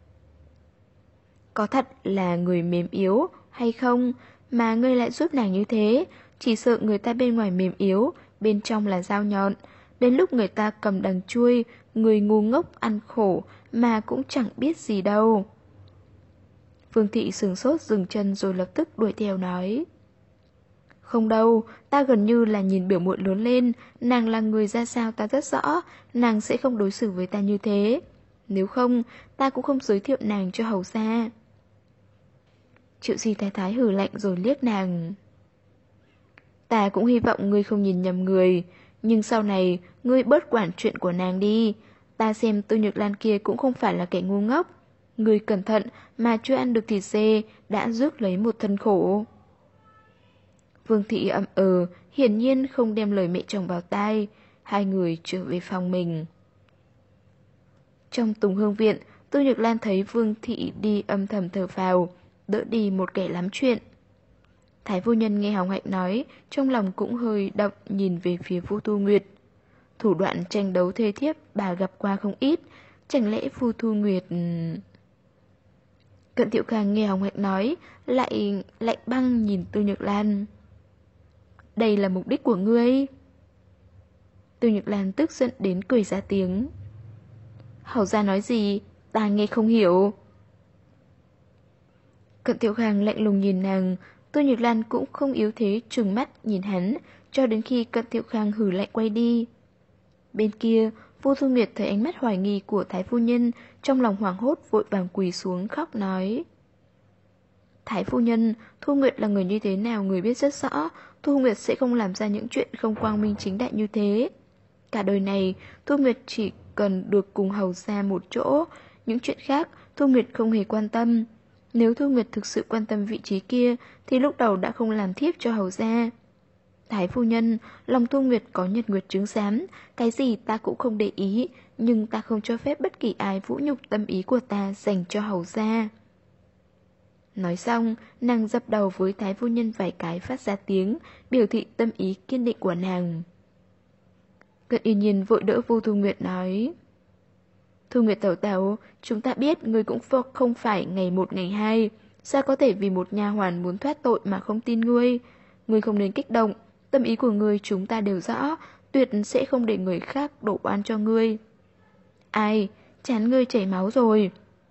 Có thật là người mềm yếu hay không mà ngươi lại giúp nàng như thế? Chỉ sợ người ta bên ngoài mềm yếu, bên trong là dao nhọn. Đến lúc người ta cầm đằng chuôi, người ngu ngốc ăn khổ mà cũng chẳng biết gì đâu. Vương thị sửng sốt dừng chân rồi lập tức đuổi theo nói. Không đâu, ta gần như là nhìn biểu muội lớn lên, nàng là người ra sao ta rất rõ, nàng sẽ không đối xử với ta như thế. Nếu không, ta cũng không giới thiệu nàng cho hầu gia. Triệu Di Thái Thái hừ lạnh rồi liếc nàng. Ta cũng hy vọng ngươi không nhìn nhầm người, nhưng sau này ngươi bớt quản chuyện của nàng đi. Ta xem Tư Nhược Lan kia cũng không phải là kẻ ngu ngốc. Ngươi cẩn thận mà chưa ăn được thịt dê đã rước lấy một thân khổ. Vương thị ậm hiển nhiên không đem lời mẹ chồng vào tai. Hai người trở về phòng mình. Trong Tùng Hương Viện, Tư Nhược Lan thấy Vương thị đi âm thầm thở phào, đỡ đi một kẻ lắm chuyện. Thái phu nhân nghe Hồng Hạnh nói, trong lòng cũng hơi động nhìn về phía Vu Thu Nguyệt. Thủ đoạn tranh đấu thê thiếp bà gặp qua không ít, chẳng lẽ Vu Thu Nguyệt... Cận Thiệu Khang nghe Hồng Hạnh nói, lại lạnh băng nhìn Tư Nhược Lan. Đây là mục đích của ngươi. Tư Nhược Lan tức giận đến cười ra tiếng. Hầu gia nói gì, ta nghe không hiểu. Cận Tiểu Khang lạnh lùng nhìn nàng, Tô Nhược Lan cũng không yếu thế trừng mắt nhìn hắn, cho đến khi Cận Tiểu Khang hử lạnh quay đi. Bên kia, Vu Thu Nguyệt thấy ánh mắt hoài nghi của Thái phu nhân, trong lòng hoảng hốt vội vàng quỳ xuống khóc nói. Thái phu nhân, Thu Nguyệt là người như thế nào người biết rất rõ, Thu Nguyệt sẽ không làm ra những chuyện không quang minh chính đại như thế. Cả đời này, Thu Nguyệt chỉ cần được cùng hầu gia một chỗ, những chuyện khác Thu Nguyệt không hề quan tâm. Nếu Thu Nguyệt thực sự quan tâm vị trí kia, thì lúc đầu đã không làm thiếp cho hầu gia. Thái phu nhân, lòng Thu Nguyệt có nhật nguyệt chứng giám, cái gì ta cũng không để ý, nhưng ta không cho phép bất kỳ ai vũ nhục tâm ý của ta dành cho hầu gia. Nói xong, nàng dập đầu với Thái phu nhân vài cái phát ra tiếng, biểu thị tâm ý kiên định của nàng. Cận Yên Nhiên vội đỡ Vu Thu Nguyệt nói. Thu Nguyệt tẩu tẩu, chúng ta biết ngươi cũng không phải ngày một ngày hai, sao có thể vì một nha hoàn muốn thoát tội mà không tin ngươi. Ngươi không nên kích động, tâm ý của ngươi chúng ta đều rõ, tuyệt sẽ không để người khác đổ oan cho ngươi. Ai, chán ngươi chảy máu rồi.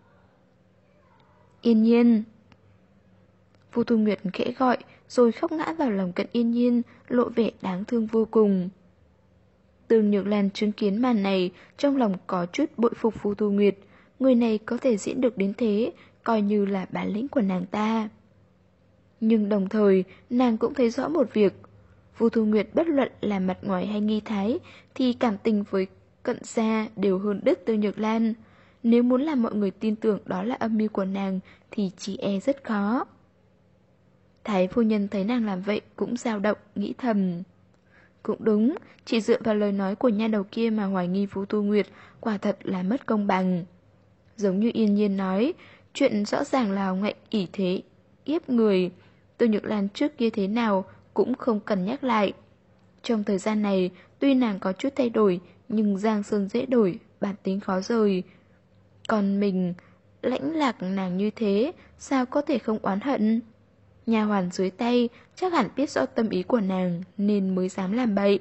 Yên Nhiên. Vu Thu Nguyệt khẽ gọi, rồi khóc ngã vào lòng Cận Yên Nhiên, lộ vẻ đáng thương vô cùng. Tương Nhược Lan chứng kiến màn này, trong lòng có chút bội phục Vu Thu Nguyệt. Người này có thể diễn được đến thế, coi như là bản lĩnh của nàng ta. Nhưng đồng thời, nàng cũng thấy rõ một việc. Vu Thu Nguyệt bất luận là mặt ngoài hay nghi thái, thì cảm tình với Cận gia đều hơn đứt Tương Nhược Lan. Nếu muốn làm mọi người tin tưởng đó là âm mưu của nàng, thì chỉ e rất khó. Thái phu nhân thấy nàng làm vậy cũng dao động, nghĩ thầm. Cũng đúng, chỉ dựa vào lời nói của nha đầu kia mà hoài nghi Vu Thu Nguyệt quả thật là mất công bằng. Giống như Yên Nhiên nói, chuyện rõ ràng là Hồng Hạnh ỷ thế, yếp người. Tô Nhược Lan trước kia thế nào cũng không cần nhắc lại. Trong thời gian này, tuy nàng có chút thay đổi, nhưng giang sơn dễ đổi, bản tính khó rời. Còn mình, lãnh lạc nàng như thế, sao có thể không oán hận? Nha hoàn dưới tay chắc hẳn biết rõ tâm ý của nàng nên mới dám làm bậy.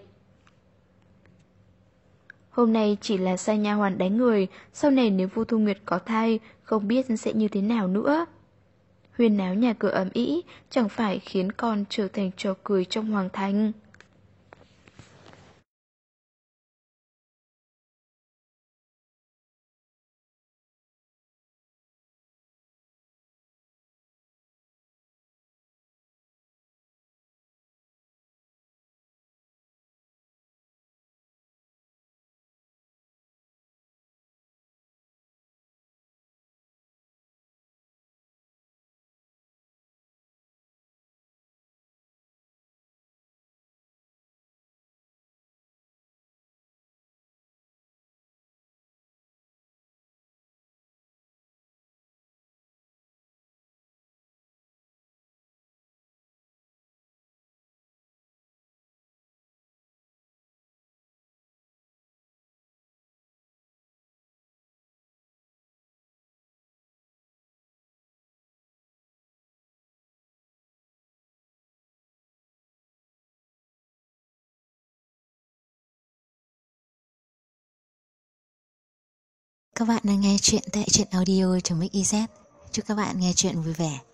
Hôm nay chỉ là sai nha hoàn đánh người, sau này nếu Vu Thu Nguyệt có thai, không biết sẽ như thế nào nữa. Huyên náo nhà cửa ầm ĩ, chẳng phải khiến con trở thành trò cười trong hoàng thành. Các bạn đang nghe chuyện tại truyện audio.mix.iz. Chúc các bạn nghe chuyện vui vẻ.